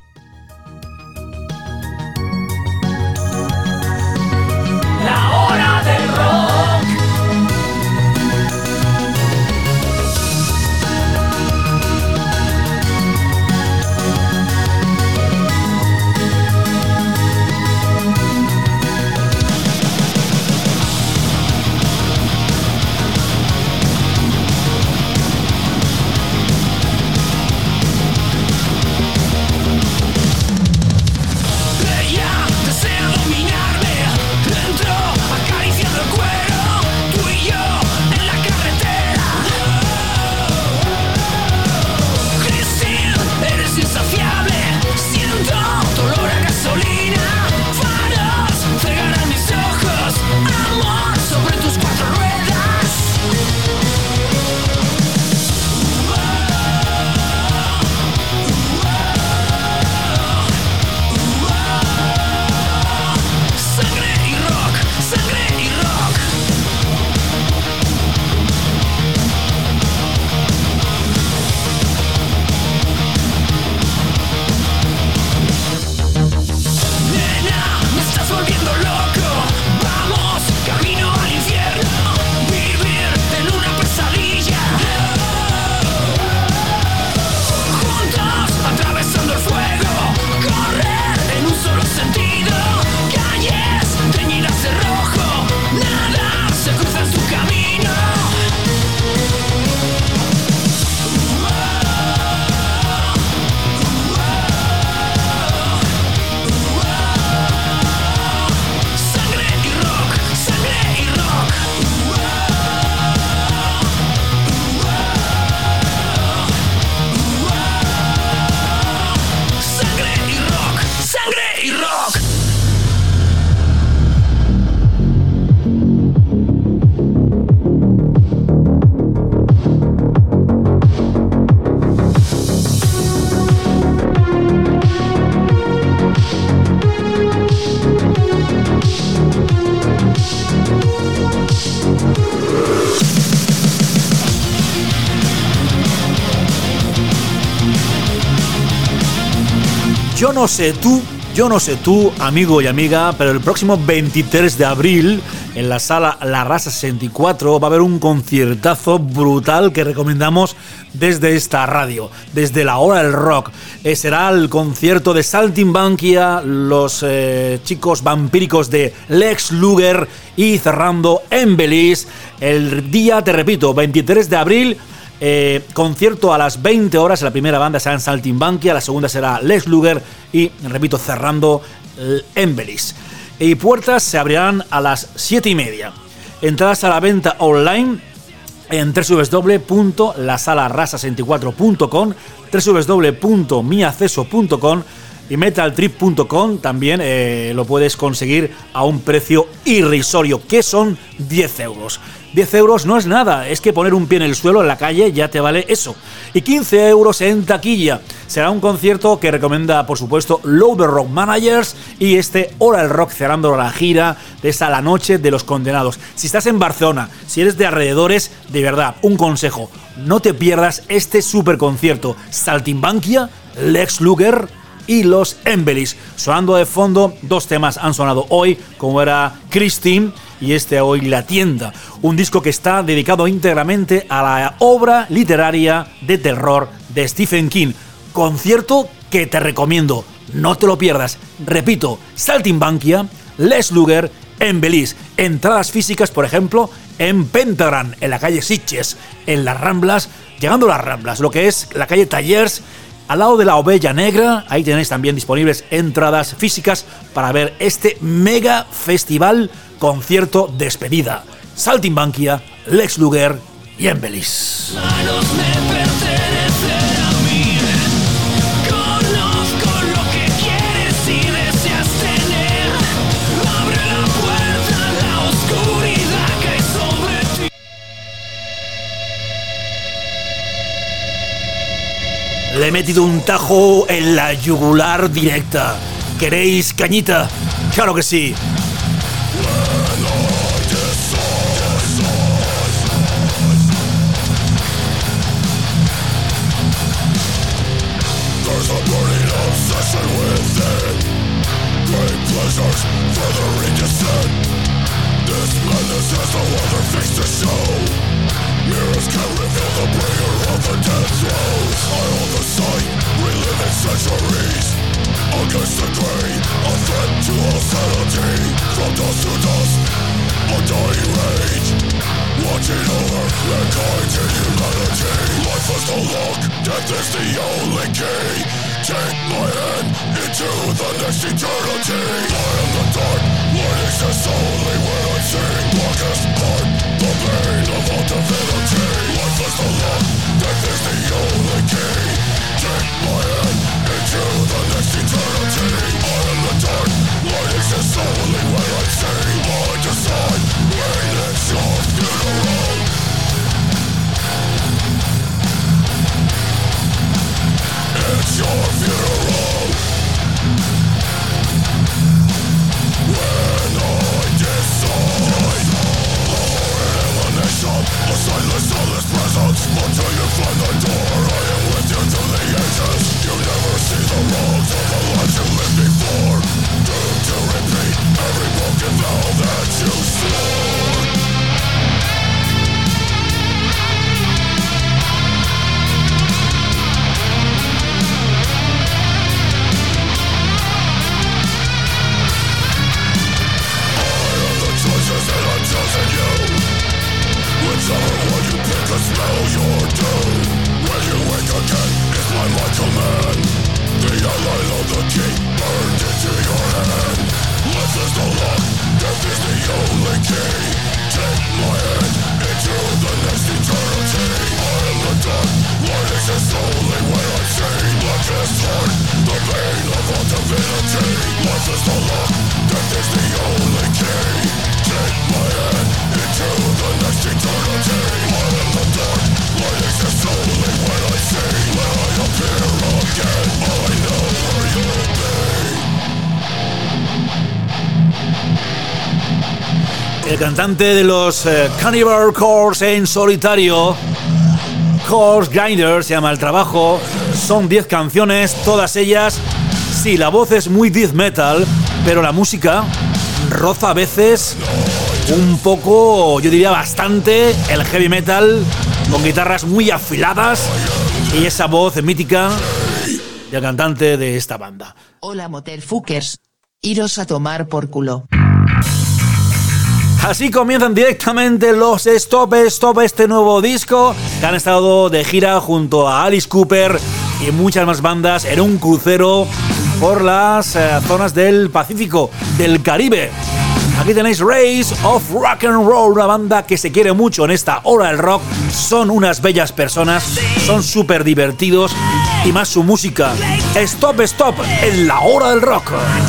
Yo no sé tú, yo no sé tú, amigo y amiga, pero el próximo veintitrés de abril en la sala La Rasa sesenta y cuatro. Va a haber un conciertazo brutal que recomendamos desde esta radio, desde la hora del rock. Eh, será el concierto de Saltimbanquia, los eh, chicos vampíricos de Lex Luger y cerrando Embellish el día, te repito, veintitrés de abril. Eh, concierto a las veinte horas. La primera banda será en Saltimbanquia, la segunda será Lex Luger y, repito, cerrando Embellish. Y puertas se abrirán a las siete y media. Entradas a la venta online en doble u doble u doble u punto la sala rasa sesenta y cuatro punto com, doble u doble u doble u punto mi acceso punto com y metal trip punto com. También eh, lo puedes conseguir a un precio irrisorio, que son diez euros. diez euros no es nada, es que poner un pie en el suelo en la calle ya te vale eso. Y quince euros en taquilla. Será un concierto que recomienda, por supuesto, Loader Rock Managers y este Hora del Rock cerrando la gira de esa La Noche de los Condenados. Si estás en Barcelona, si eres de alrededores, de verdad, un consejo, no te pierdas este super concierto. Saltimbanquia, Lex Luger y los Embellish. Sonando de fondo, dos temas han sonado hoy, como era Christine y este hoy La Tienda, un disco que está dedicado íntegramente a la obra literaria de terror de Stephen King. Concierto que te recomiendo, no te lo pierdas. Repito, Saltimbanquia, Lex Luger, Embellish. Entradas físicas, por ejemplo, en Pentagram, en la calle Sitges, en las Ramblas, llegando a las Ramblas, lo que es la calle Tallers, al lado de la Ovella Negra. Ahí tenéis también disponibles entradas físicas para ver este mega festival concierto despedida. Saltimbanquia, Lex Luger y Embellish. Le he metido un tajo en la yugular directa. ¿Queréis cañita? ¡Claro que sí! Mirrors can reveal the bringer of the death throes. I hold the sight, reliving centuries. Against the grain, a threat to all sanity. From dust to dust, undying rage. Watching over mankind's humanity. Life is the lock, death is the only key. Take my hand into the next eternity. I am the dark, light exists only when I sing. Blackest heart, the pain of all divinity. Life is the lock, death is the only key. Take my hand into the next eternity. I am the dark, light exists only when I sing. I decide when it's your funeral. It's your funeral. When I decide, an emanation, a sightless, soulless presence. Until you find the door, I am with you through the ages. You never see the wrongs of the lives you lived before. Doomed to repeat every broken vow that you swore. Choices that I've chosen you. Whichever one you pick a smell your doom. When you wake again, it's by my command. The outline of the key burned into your hand. Life is the lock, death is the only key. Take my hand into the next eternity. I am the dark, light exists only when I see. Blackest heart, the pain of all divinity. Life is the lock, death is the only key. Take my hand into the next eternity. I am the dark, light exists only when I see. When I appear again, I know where you'll be. El cantante de los eh, Cannibal Corpse en solitario, Corpse Grinder, se llama el trabajo. Son diez canciones, todas ellas. Sí, la voz es muy death metal, pero la música roza a veces un poco, yo diría bastante, el heavy metal con guitarras muy afiladas y esa voz mítica del cantante de esta banda. Hola Motherfuckers, iros a tomar por culo. Así comienzan directamente los Stop Stop, este nuevo disco que han estado de gira junto a Alice Cooper y muchas más bandas en un crucero por las eh, zonas del Pacífico, del Caribe. Aquí tenéis Race of Rock and Roll, una banda que se quiere mucho en esta hora del rock. Son unas bellas personas, son súper divertidos y más su música. Stop Stop en la hora del rock.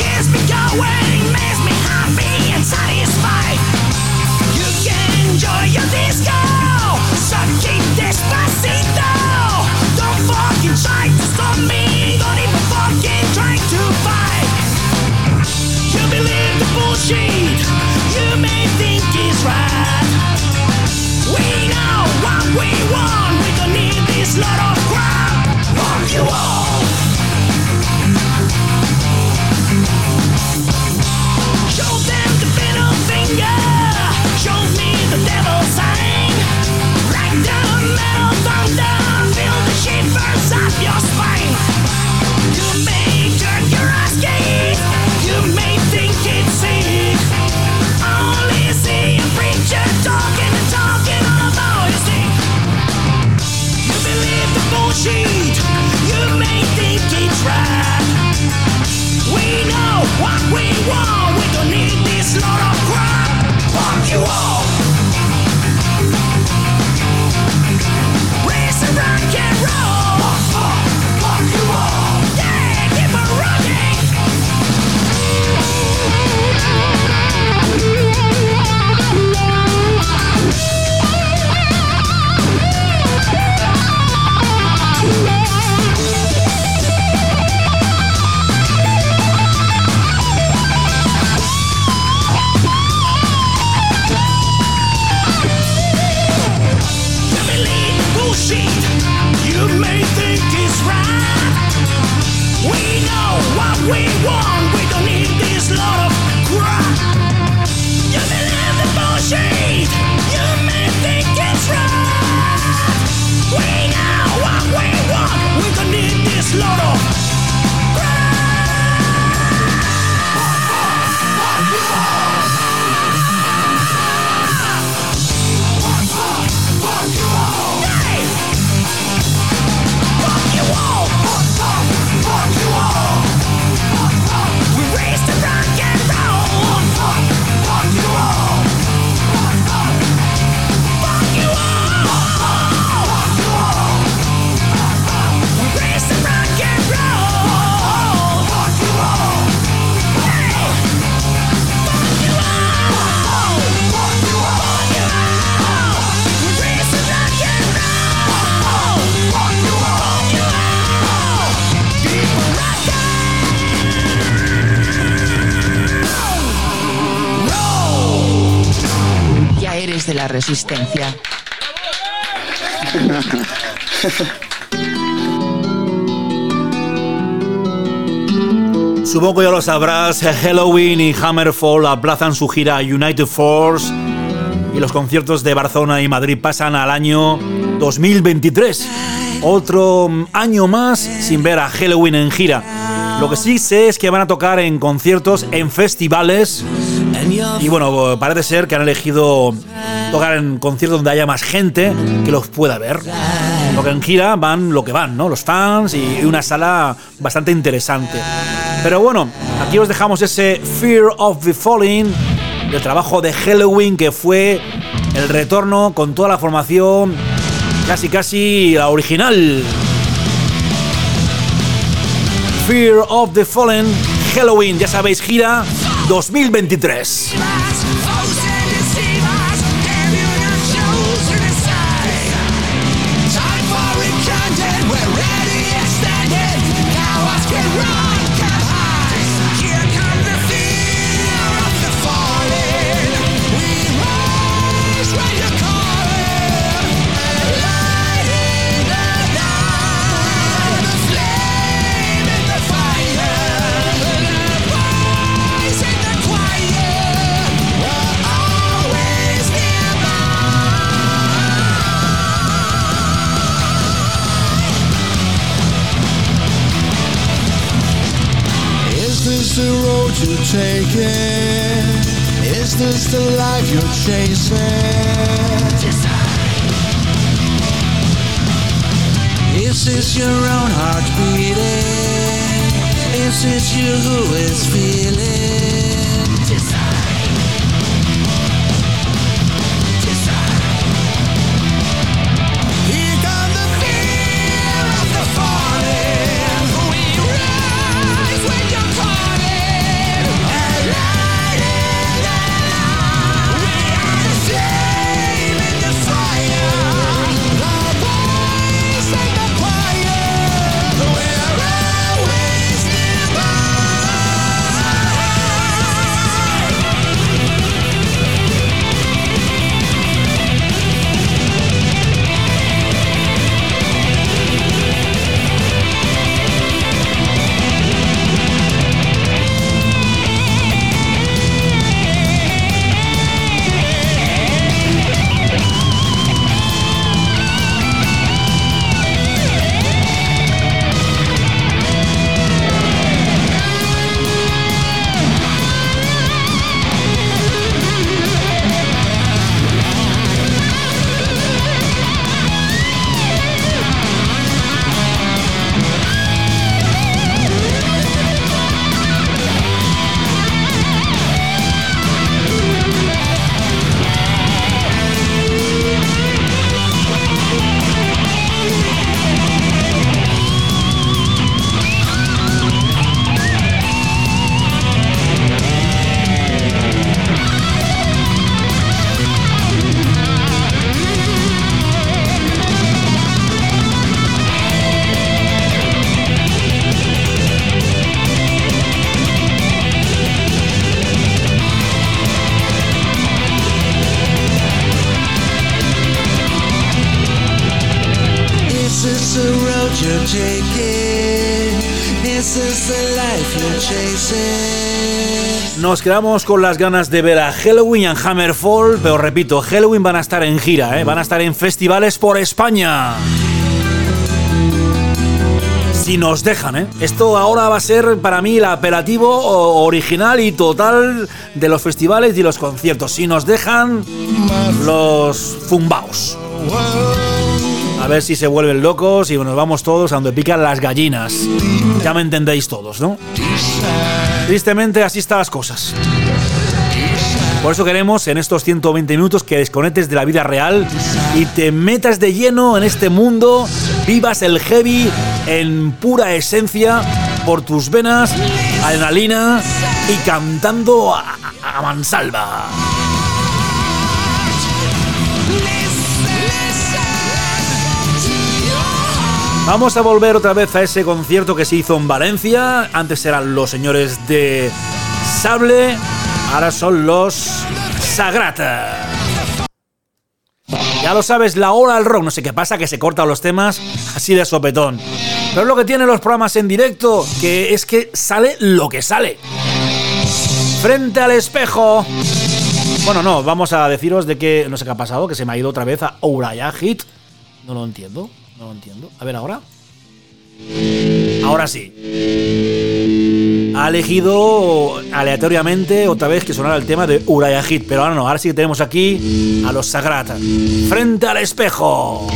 Try to stop me, don't even fucking try to fight. You believe the bullshit, you may think it's right. We know what we want, we don't need this lot of crap. Fuck you all. Show them the middle finger, show me the devil's sign. Like the metal thunder, feel the shivers up your spine. You may jerk your ass gate, you may think it's sick. Only see a preacher talking and talking all about his dick. You believe the bullshit, you may think it's right. We know what we want, we don't need this lot of crap. Fuck you all. Race and rock and roll. Fuck, fuck, fuck you all. Yeah, keep on rocking. You may think it's right. We know what we want, we don't need this lot of crap. You believe the bullshit, you may think it's right. We know what we want, we don't need this lot of de la resistencia. Supongo que ya lo sabrás, Helloween y Hammerfall aplazan su gira United Force y los conciertos de Barcelona y Madrid pasan al año dos mil veintitrés. Otro año más sin ver a Helloween en gira. Lo que sí sé es que van a tocar en conciertos, en festivales. Y bueno, parece ser que han elegido tocar en conciertos donde haya más gente que los pueda ver. Porque en gira van lo que van, ¿no? Los fans y una sala bastante interesante. Pero bueno, aquí os dejamos ese Fear of the Falling, del trabajo de Helloween, que fue el retorno con toda la formación, casi casi la original. Fear of the Fallen, Helloween, ya sabéis, gira dos mil veintitrés. Fire, road you're taking? Is this the life you're chasing? Is this your own heart beating? Is it you who is feeling? Here comes the fear of the falling. We rise when you're calling. And lighting the light. We are the flame in the fire. The voice and the choir. We're always nearby. You're taking, this is the life you're chasing. Nos quedamos con las ganas de ver a Helloween and Hammerfall, pero repito, Helloween van a estar en gira, ¿eh? Van a estar en festivales por España. Si nos dejan, ¿eh? Esto ahora va a ser para mí el apelativo original y total de los festivales y los conciertos. Si nos dejan los zumbaos. A ver si se vuelven locos y nos vamos todos a donde pican las gallinas. Ya me entendéis todos, ¿no? Tristemente así están las cosas. Por eso queremos en estos ciento veinte minutos que desconectes de la vida real y te metas de lleno en este mundo, vivas el heavy en pura esencia por tus venas, adrenalina y cantando a, a mansalva. Vamos a volver otra vez a ese concierto que se hizo en Valencia. Antes eran los señores de Sable, ahora son los Sagrata. Ya lo sabes, la hora del rock. No sé qué pasa, que se cortan los temas así de sopetón. Pero es lo que tienen los programas en directo, que es que sale lo que sale. Frente al espejo. Bueno, no, vamos a deciros de que no sé qué ha pasado, que se me ha ido otra vez a Uriah Heep. No lo entiendo. No lo entiendo. A ver, ahora. Ahora sí. Ha elegido aleatoriamente otra vez que sonara el tema de Uriah Heep. Pero ahora no, ahora sí que tenemos aquí a los Sagrata. Frente al espejo.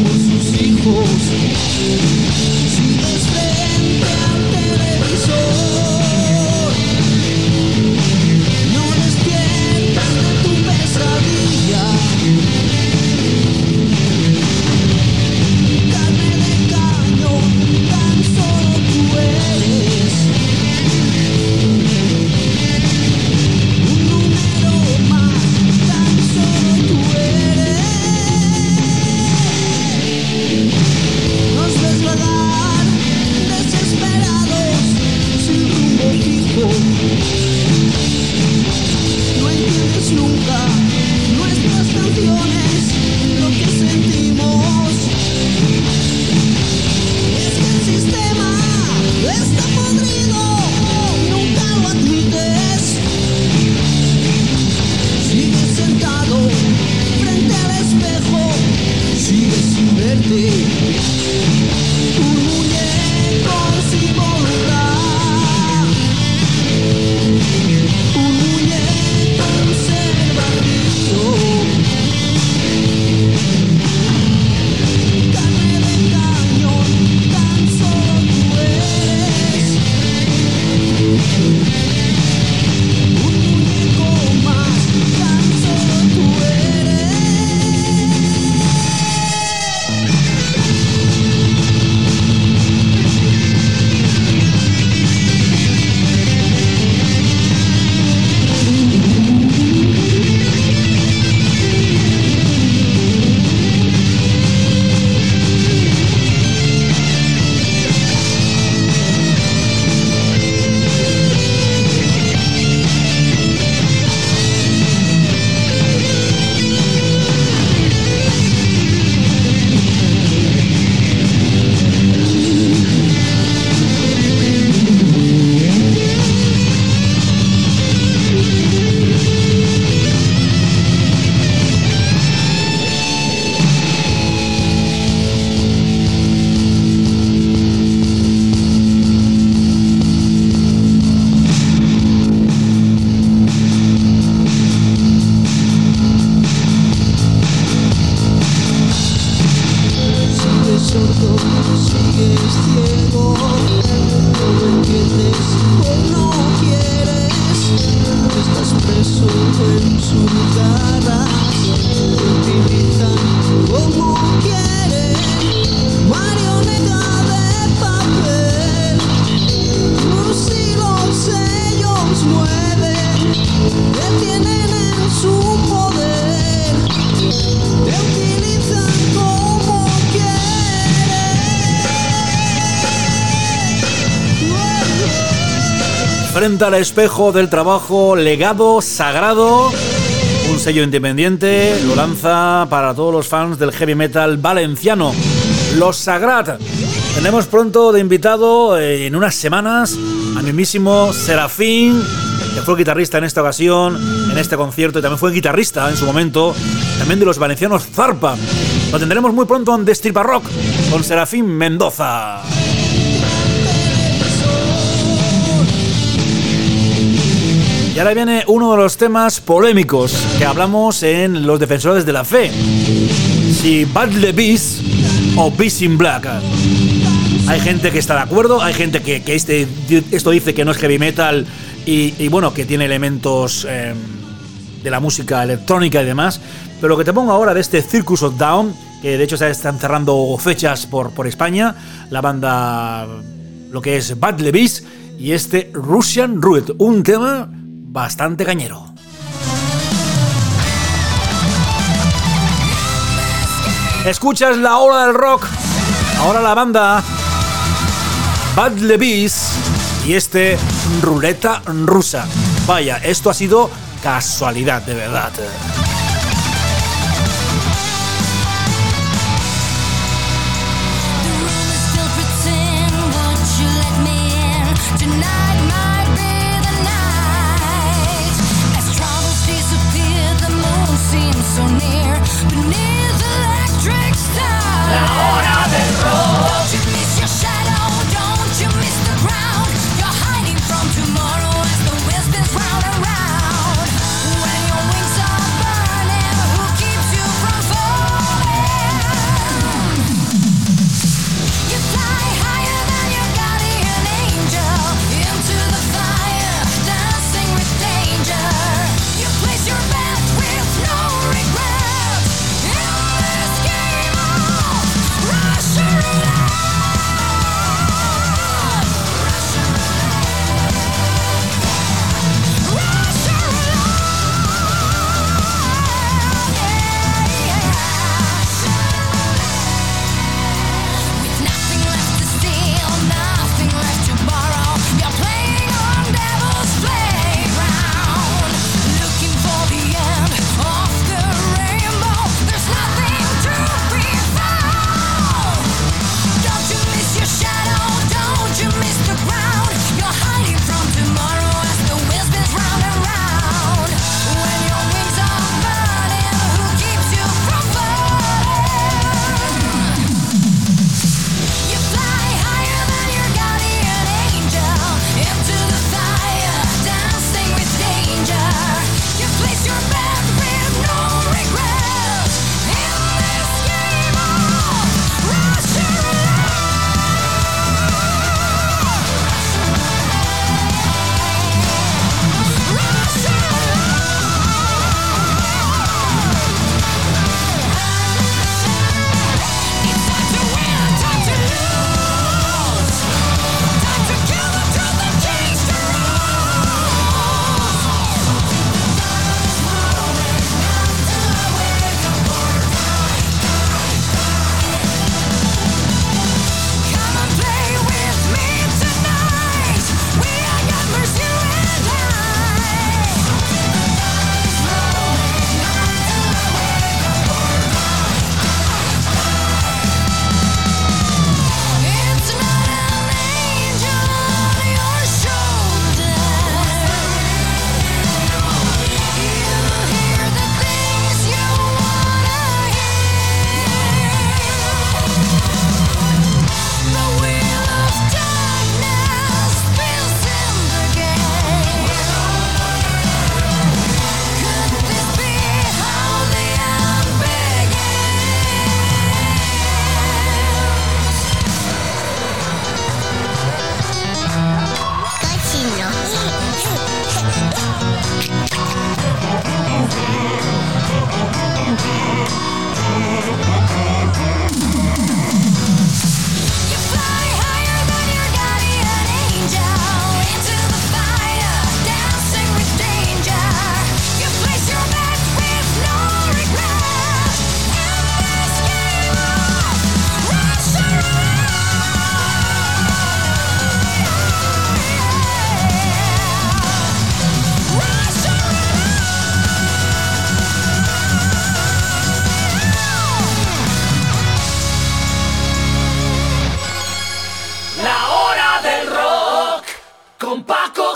Si de frente al televisor frente al espejo del trabajo Legado Sagrado, un sello independiente, lo lanza para todos los fans del heavy metal valenciano, Los Sagrat. Tenemos pronto de invitado eh, en unas semanas a mismísimo Serafín, que fue guitarrista en esta ocasión, en este concierto, y también fue guitarrista en su momento, también de los valencianos Zarpa. Lo tendremos muy pronto en Destripa Rock con Serafín Mendoza. Y ahora viene uno de los temas polémicos que hablamos en Los Defensores de la Fe. Si Bad Le Beast o Beast in Black. Hay gente que está de acuerdo, hay gente que, que este, esto dice que no es heavy metal y, y bueno, que tiene elementos eh, de la música electrónica y demás. Pero lo que te pongo ahora de este Circus of Dawn, que de hecho se están cerrando fechas por, por España, la banda, lo que es Bad Le Beast y este Russian Roulette, un tema bastante cañero. Escuchas la hora del rock. Ahora la banda Bad Le Beast y este Ruleta Rusa. Vaya, esto ha sido casualidad, de verdad. La hora del rock. Your best with no regret.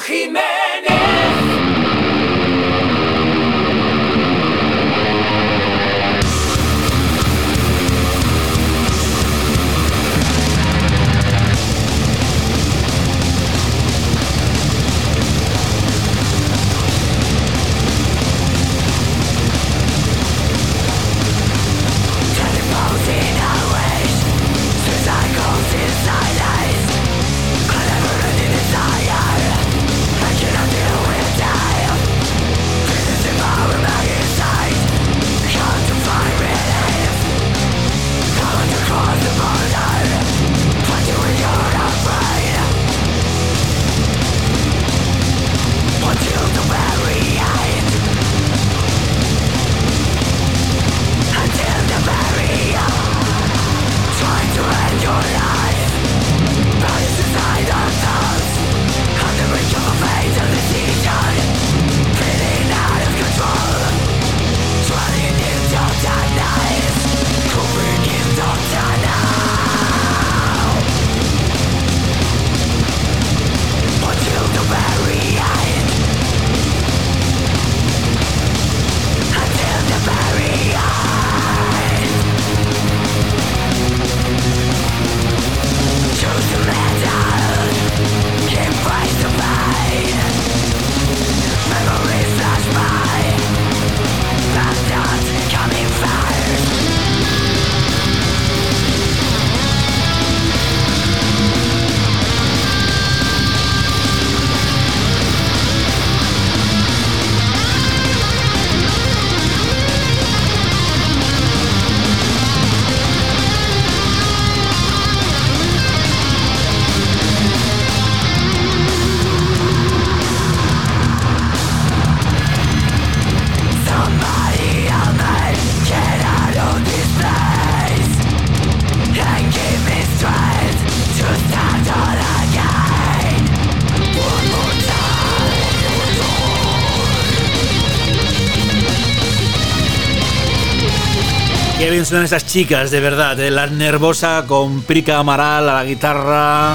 Jiménez. Qué bien suenan esas chicas, de verdad, ¿eh? La Nervosa con Prica Amaral a la guitarra,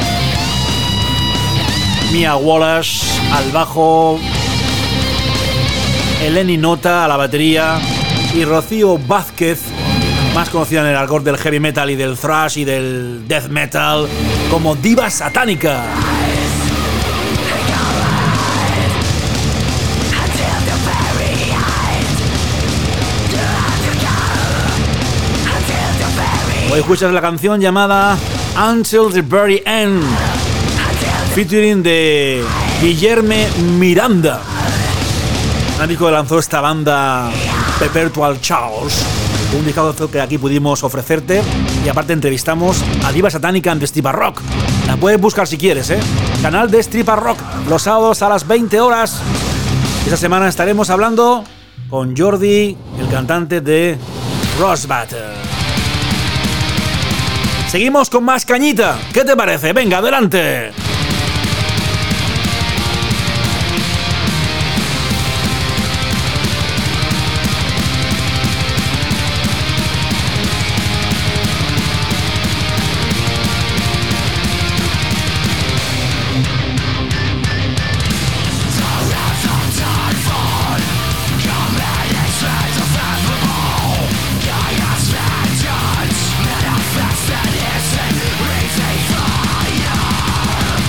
Mia Wallace al bajo, Eleni Nota a la batería y Rocío Vázquez, más conocida en el argot del heavy metal y del thrash y del death metal como Diva Satánica. Hoy escuchas la canción llamada Until the Very End, featuring de Guillermo Miranda, un disco que lanzó esta banda Perpetual Chaos, un disco que aquí pudimos ofrecerte, y aparte entrevistamos a Diva Satánica en The Stripa Rock. La puedes buscar si quieres, ¿eh? Canal de Stripa Rock, los sábados a las veinte horas. Esta semana estaremos hablando con Jordi, el cantante de Rosbatter. Seguimos con más cañita. ¿Qué te parece? Venga, adelante. Fire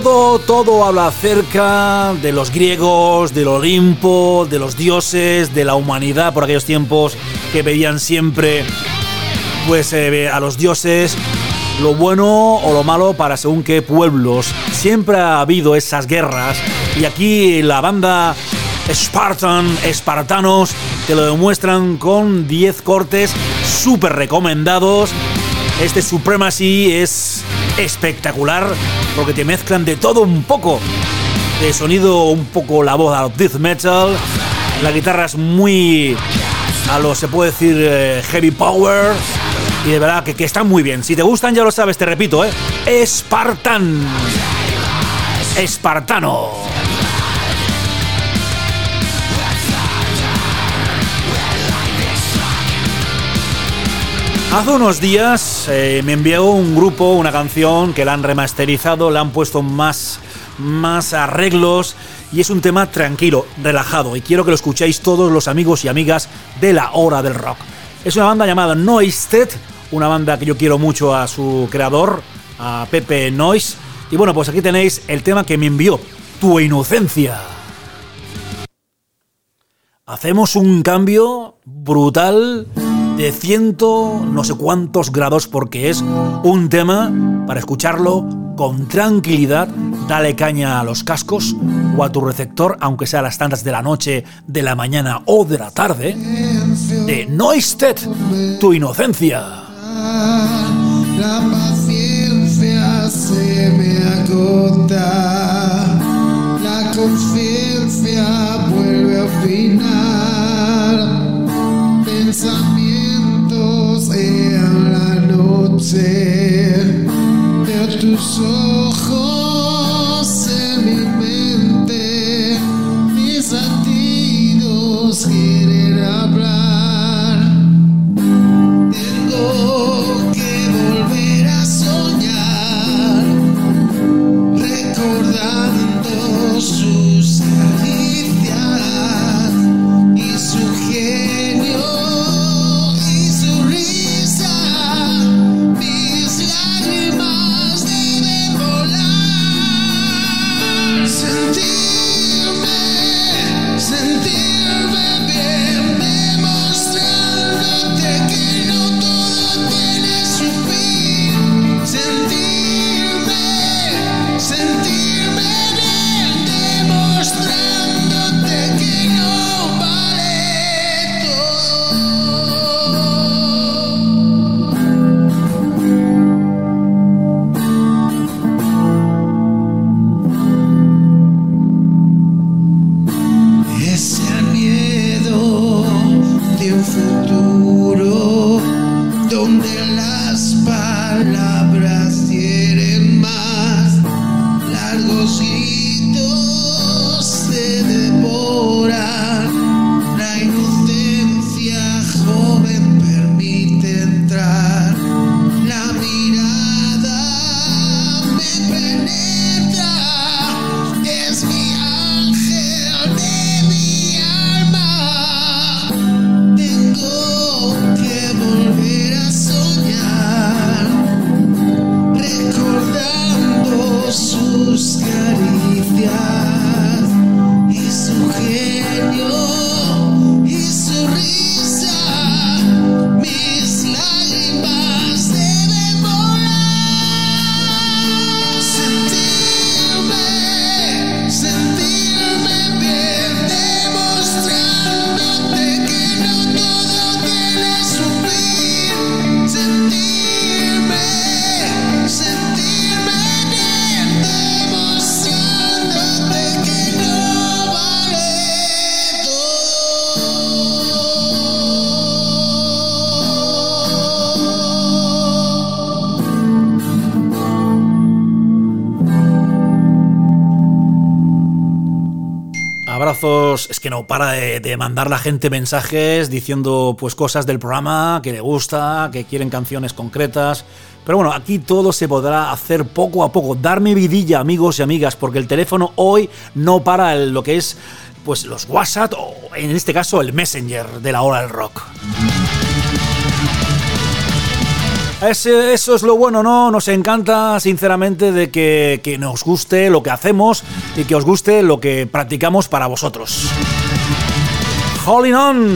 Todo, todo habla acerca de los griegos, del Olimpo, de los dioses, de la humanidad por aquellos tiempos que pedían siempre pues eh, a los dioses lo bueno o lo malo para según qué pueblos. Siempre ha habido esas guerras y aquí la banda Spartan, espartanos, te lo demuestran con diez cortes súper recomendados. Este Supremacy es espectacular porque te mezclan de todo un poco, de sonido un poco la voz a los death metal, la guitarra es muy a lo se puede decir eh, heavy power y de verdad que, que están muy bien. Si te gustan ya lo sabes, te repito, eh, Spartan, espartano. Hace unos días eh, me envió un grupo una canción que la han remasterizado, le han puesto más, más arreglos y es un tema tranquilo, relajado y quiero que lo escuchéis todos los amigos y amigas de la Hora del Rock. Es una banda llamada Noisted, una banda que yo quiero mucho a su creador, a Pepe Noise. Y bueno, pues aquí tenéis el tema que me envió, Tu Inocencia. Hacemos un cambio brutal de ciento no sé cuántos grados porque es un tema para escucharlo con tranquilidad. Dale caña a los cascos o a tu receptor, aunque sea a las tantas de la noche, de la mañana o de la tarde. De Noisted, Tu Inocencia. La paciencia se me agota, la conciencia vuelve a opinar, pensamientos en la noche, veo tus ojos en mi mente, mis latidos quieren hablar, tengo que volver a soñar, recordando sus caricias y su genio y su risa, mis lágrimas deben volar, sentirme, sentirme bien, demostrándote que no todo tiene su fin, sentirme, sentirme bien, demostrándote que no vale todo. Ese miedo de un futuro donde las palabras hieren más, largos gritos se devoran, la inocencia joven permite entrar, la mirada me penetra, es mi ángel de mi alma, tengo que volver a soñar, recordando sus caricias y su genio y su risa, mis lágrimas deben volar, sentirme, sentirme bien, demostrándote que no todo tiene su fin, sentirme, sentirme bien, demostrándote que no vale Abrazos, es que no para de, de mandar la gente mensajes diciendo pues cosas del programa que le gusta, que quieren canciones concretas. Pero bueno, aquí todo se podrá hacer poco a poco. Darme vidilla, amigos y amigas, porque el teléfono hoy no para el, lo que es pues los WhatsApp o en este caso el Messenger de la Hora del Rock. Ese, eso es lo bueno, ¿no? Nos encanta, sinceramente, de que, que nos guste lo que hacemos y que os guste lo que practicamos para vosotros. Holding On.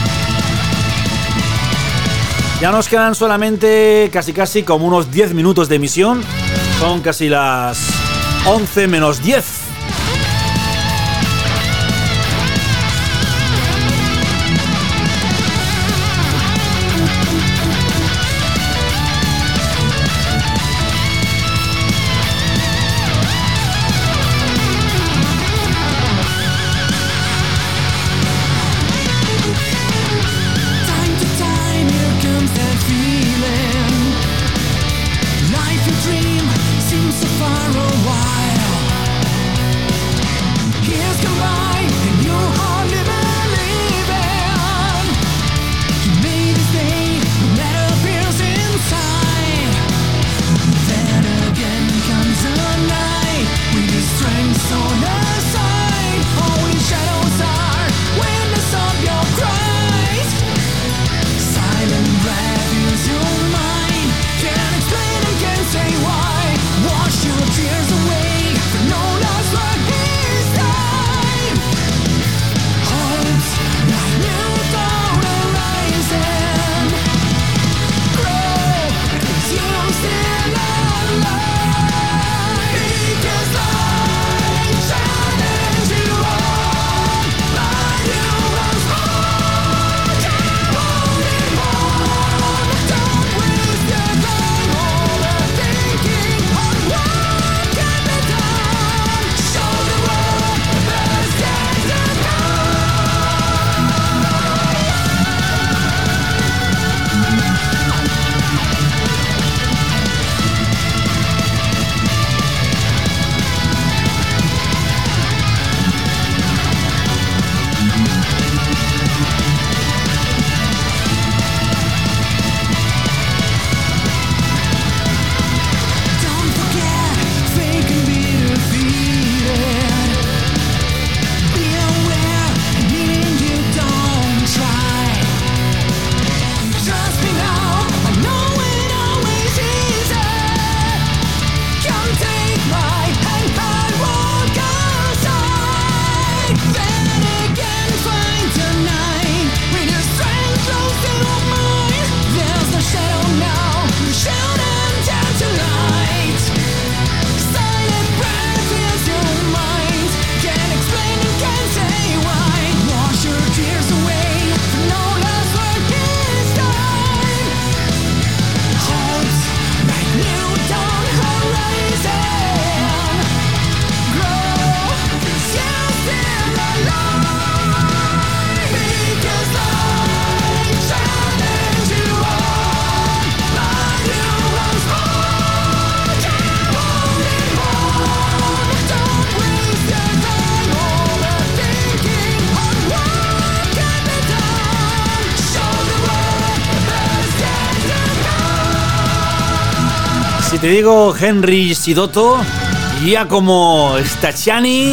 Ya nos quedan solamente casi casi como unos diez minutos de emisión. Son casi las once menos diez. Si te digo Henry Sidotto, Giacomo Stacciani,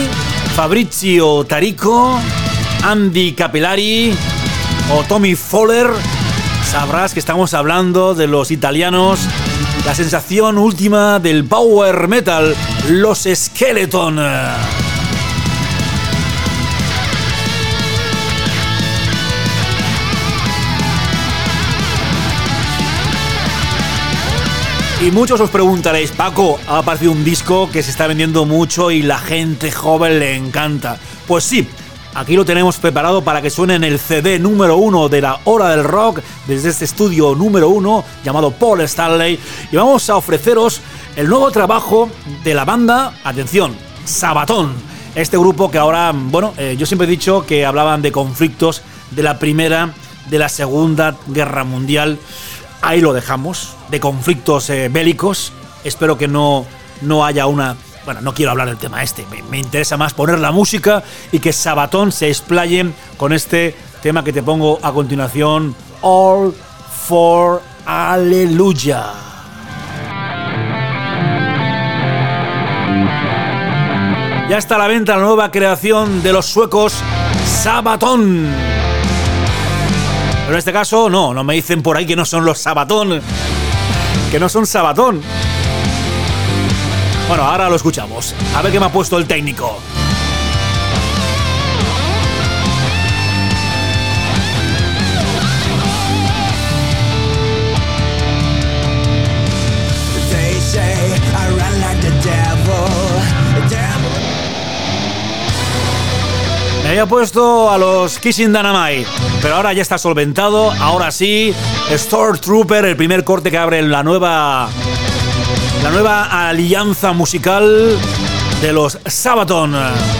Fabrizio Tarico, Andy Capellari o Tommy Fowler, sabrás que estamos hablando de los italianos, la sensación última del power metal, los Skeleton. Y muchos os preguntaréis, Paco, ha aparecido un disco que se está vendiendo mucho y la gente joven le encanta. Pues sí, aquí lo tenemos preparado para que suene en el C D número uno de la Hora del Rock, desde este estudio número uno llamado Paul Stanley. Y vamos a ofreceros el nuevo trabajo de la banda, atención, Sabaton. Este grupo que ahora, bueno, eh, yo siempre he dicho que hablaban de conflictos de la Primera, de la Segunda Guerra Mundial. Ahí lo dejamos, de conflictos eh, bélicos. Espero que no, no haya una... Bueno, no quiero hablar del tema este. Me, me interesa más poner la música y que Sabaton se explaye con este tema que te pongo a continuación. All for Hallelujah. Ya está a la venta la nueva creación de los suecos Sabaton. Pero en este caso, no, no me dicen por ahí que no son los Sabaton. que no son Sabaton. Bueno, ahora lo escuchamos. A ver qué me ha puesto el técnico. They say I run like the devil, the devil. Me había puesto a los Kissing Dynamite, pero ahora ya está solventado. Ahora sí, Stormtrooper, el primer corte que abre la nueva, la nueva alianza musical de los Sabaton.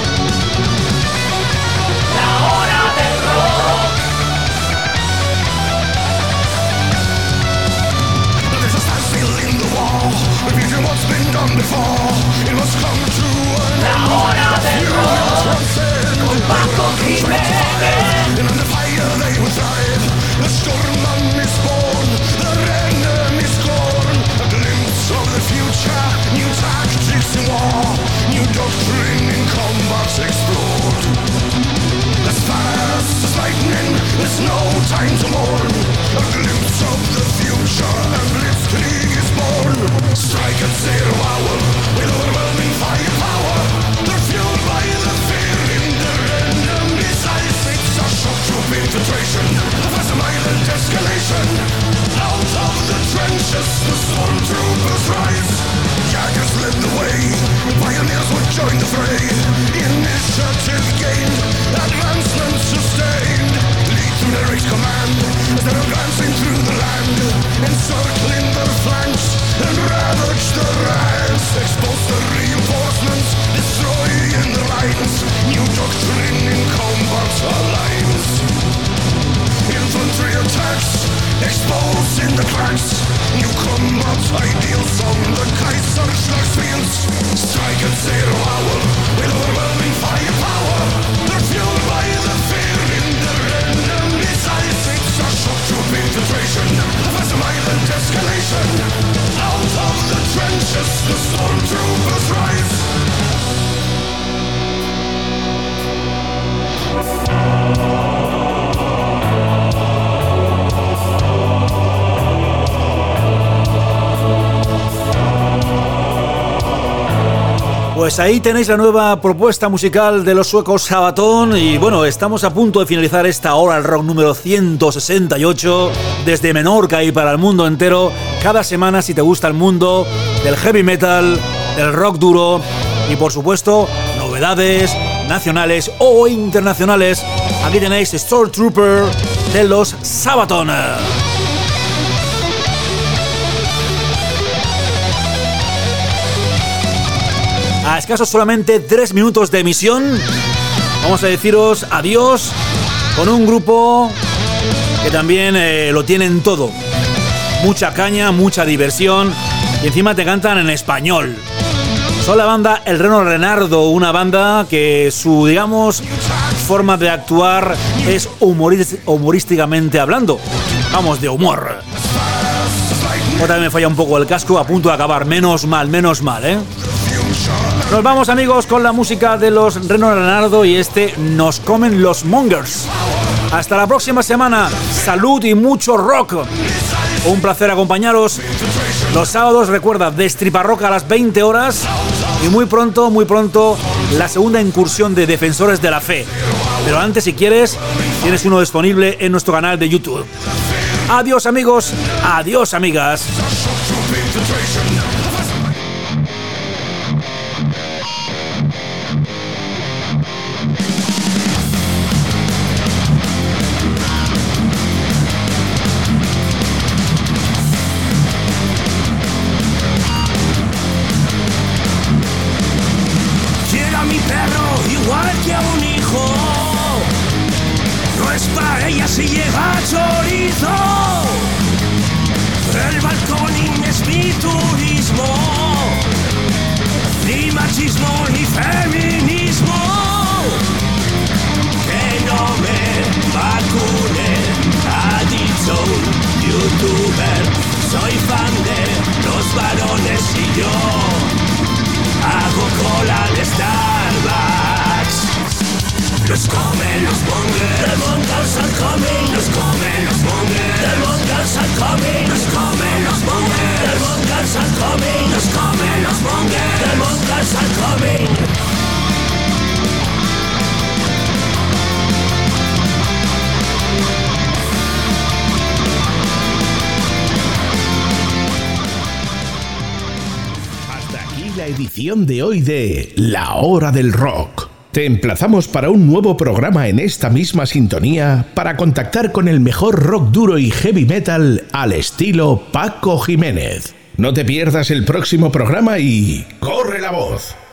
Paco Jiménez. And under fire they will thrive. The storm is born, the venom is gone. A glimpse of the future, new tactics in war, new doctrine in combat explored. As fast as lightning, there's no time to mourn. A glimpse of the future, a blitzkrieg is born. Strike at zero hour, with overwhelming firepower. They're fueled by the fear in their enemy's eyes. It's a shock troop infiltration, a fast and violent escalation. Out of the trenches, the stormtroopers rise. Jaggers led the way, pioneers would join the fray. Initiative gained, advancement sustained. Lead to direct command, as they're advancing through the land. Encircling their flanks, and ravage the ranks. Expose the reinforcements, destroying the lines. New doctrine in combat alliance. Infantry attacks, exposing the cracks. New combat ideals on the Kaiserschlagsfields. Strike at zero hour, with overwhelming firepower. They're fueled by the fear in their enemy's eyes. It's a shock troop infiltration, a fast and violent escalation. Out of the trenches, the stormtroopers rise. Pues ahí tenéis la nueva propuesta musical de los suecos Sabaton. Y bueno, estamos a punto de finalizar esta hora del rock número ciento sesenta y ocho desde Menorca y para el mundo entero. Cada semana, si te gusta el mundo del heavy metal, del rock duro y por supuesto novedades nacionales o internacionales, aquí tenéis Stormtrooper de los Sabaton. A escasos solamente tres minutos de emisión, vamos a deciros adiós con un grupo que también eh, lo tienen todo. Mucha caña, mucha diversión y encima te cantan en español. Son la banda El Reno Renardo, una banda que su, digamos, forma de actuar es humorist- humorísticamente hablando. Vamos, de humor. Otra vez me falla un poco el casco, a punto de acabar. Menos mal, menos mal, ¿eh? Nos vamos, amigos, con la música de los Reno Renardo y este Nos comen los mongers. Hasta la próxima semana. Salud y mucho rock. Un placer acompañaros. Los sábados, recuerda, Destriparrock a las veinte horas. Y muy pronto, muy pronto, la segunda incursión de Defensores de la Fe. Pero antes, si quieres, tienes uno disponible en nuestro canal de YouTube. Adiós, amigos. Adiós, amigas. Mi perro igual que a un hijo, no es para ella si llega chorizo. El balconing es mi turismo, ni machismo ni feminismo. Que no me vacune, ha dicho un youtuber. Soy fan de los varones y yo hago cola de Starbucks. Nos comen los mongers, the mongers are coming. Nos comen los mongers, the mongers are coming. Nos comen los mongers. monkeys are coming, los comen los monkeys, the monkeys are coming. La edición de hoy de La Hora del Rock. Te emplazamos para un nuevo programa en esta misma sintonía para contactar con el mejor rock duro y heavy metal al estilo Paco Jiménez. No te pierdas el próximo programa y ¡corre la voz!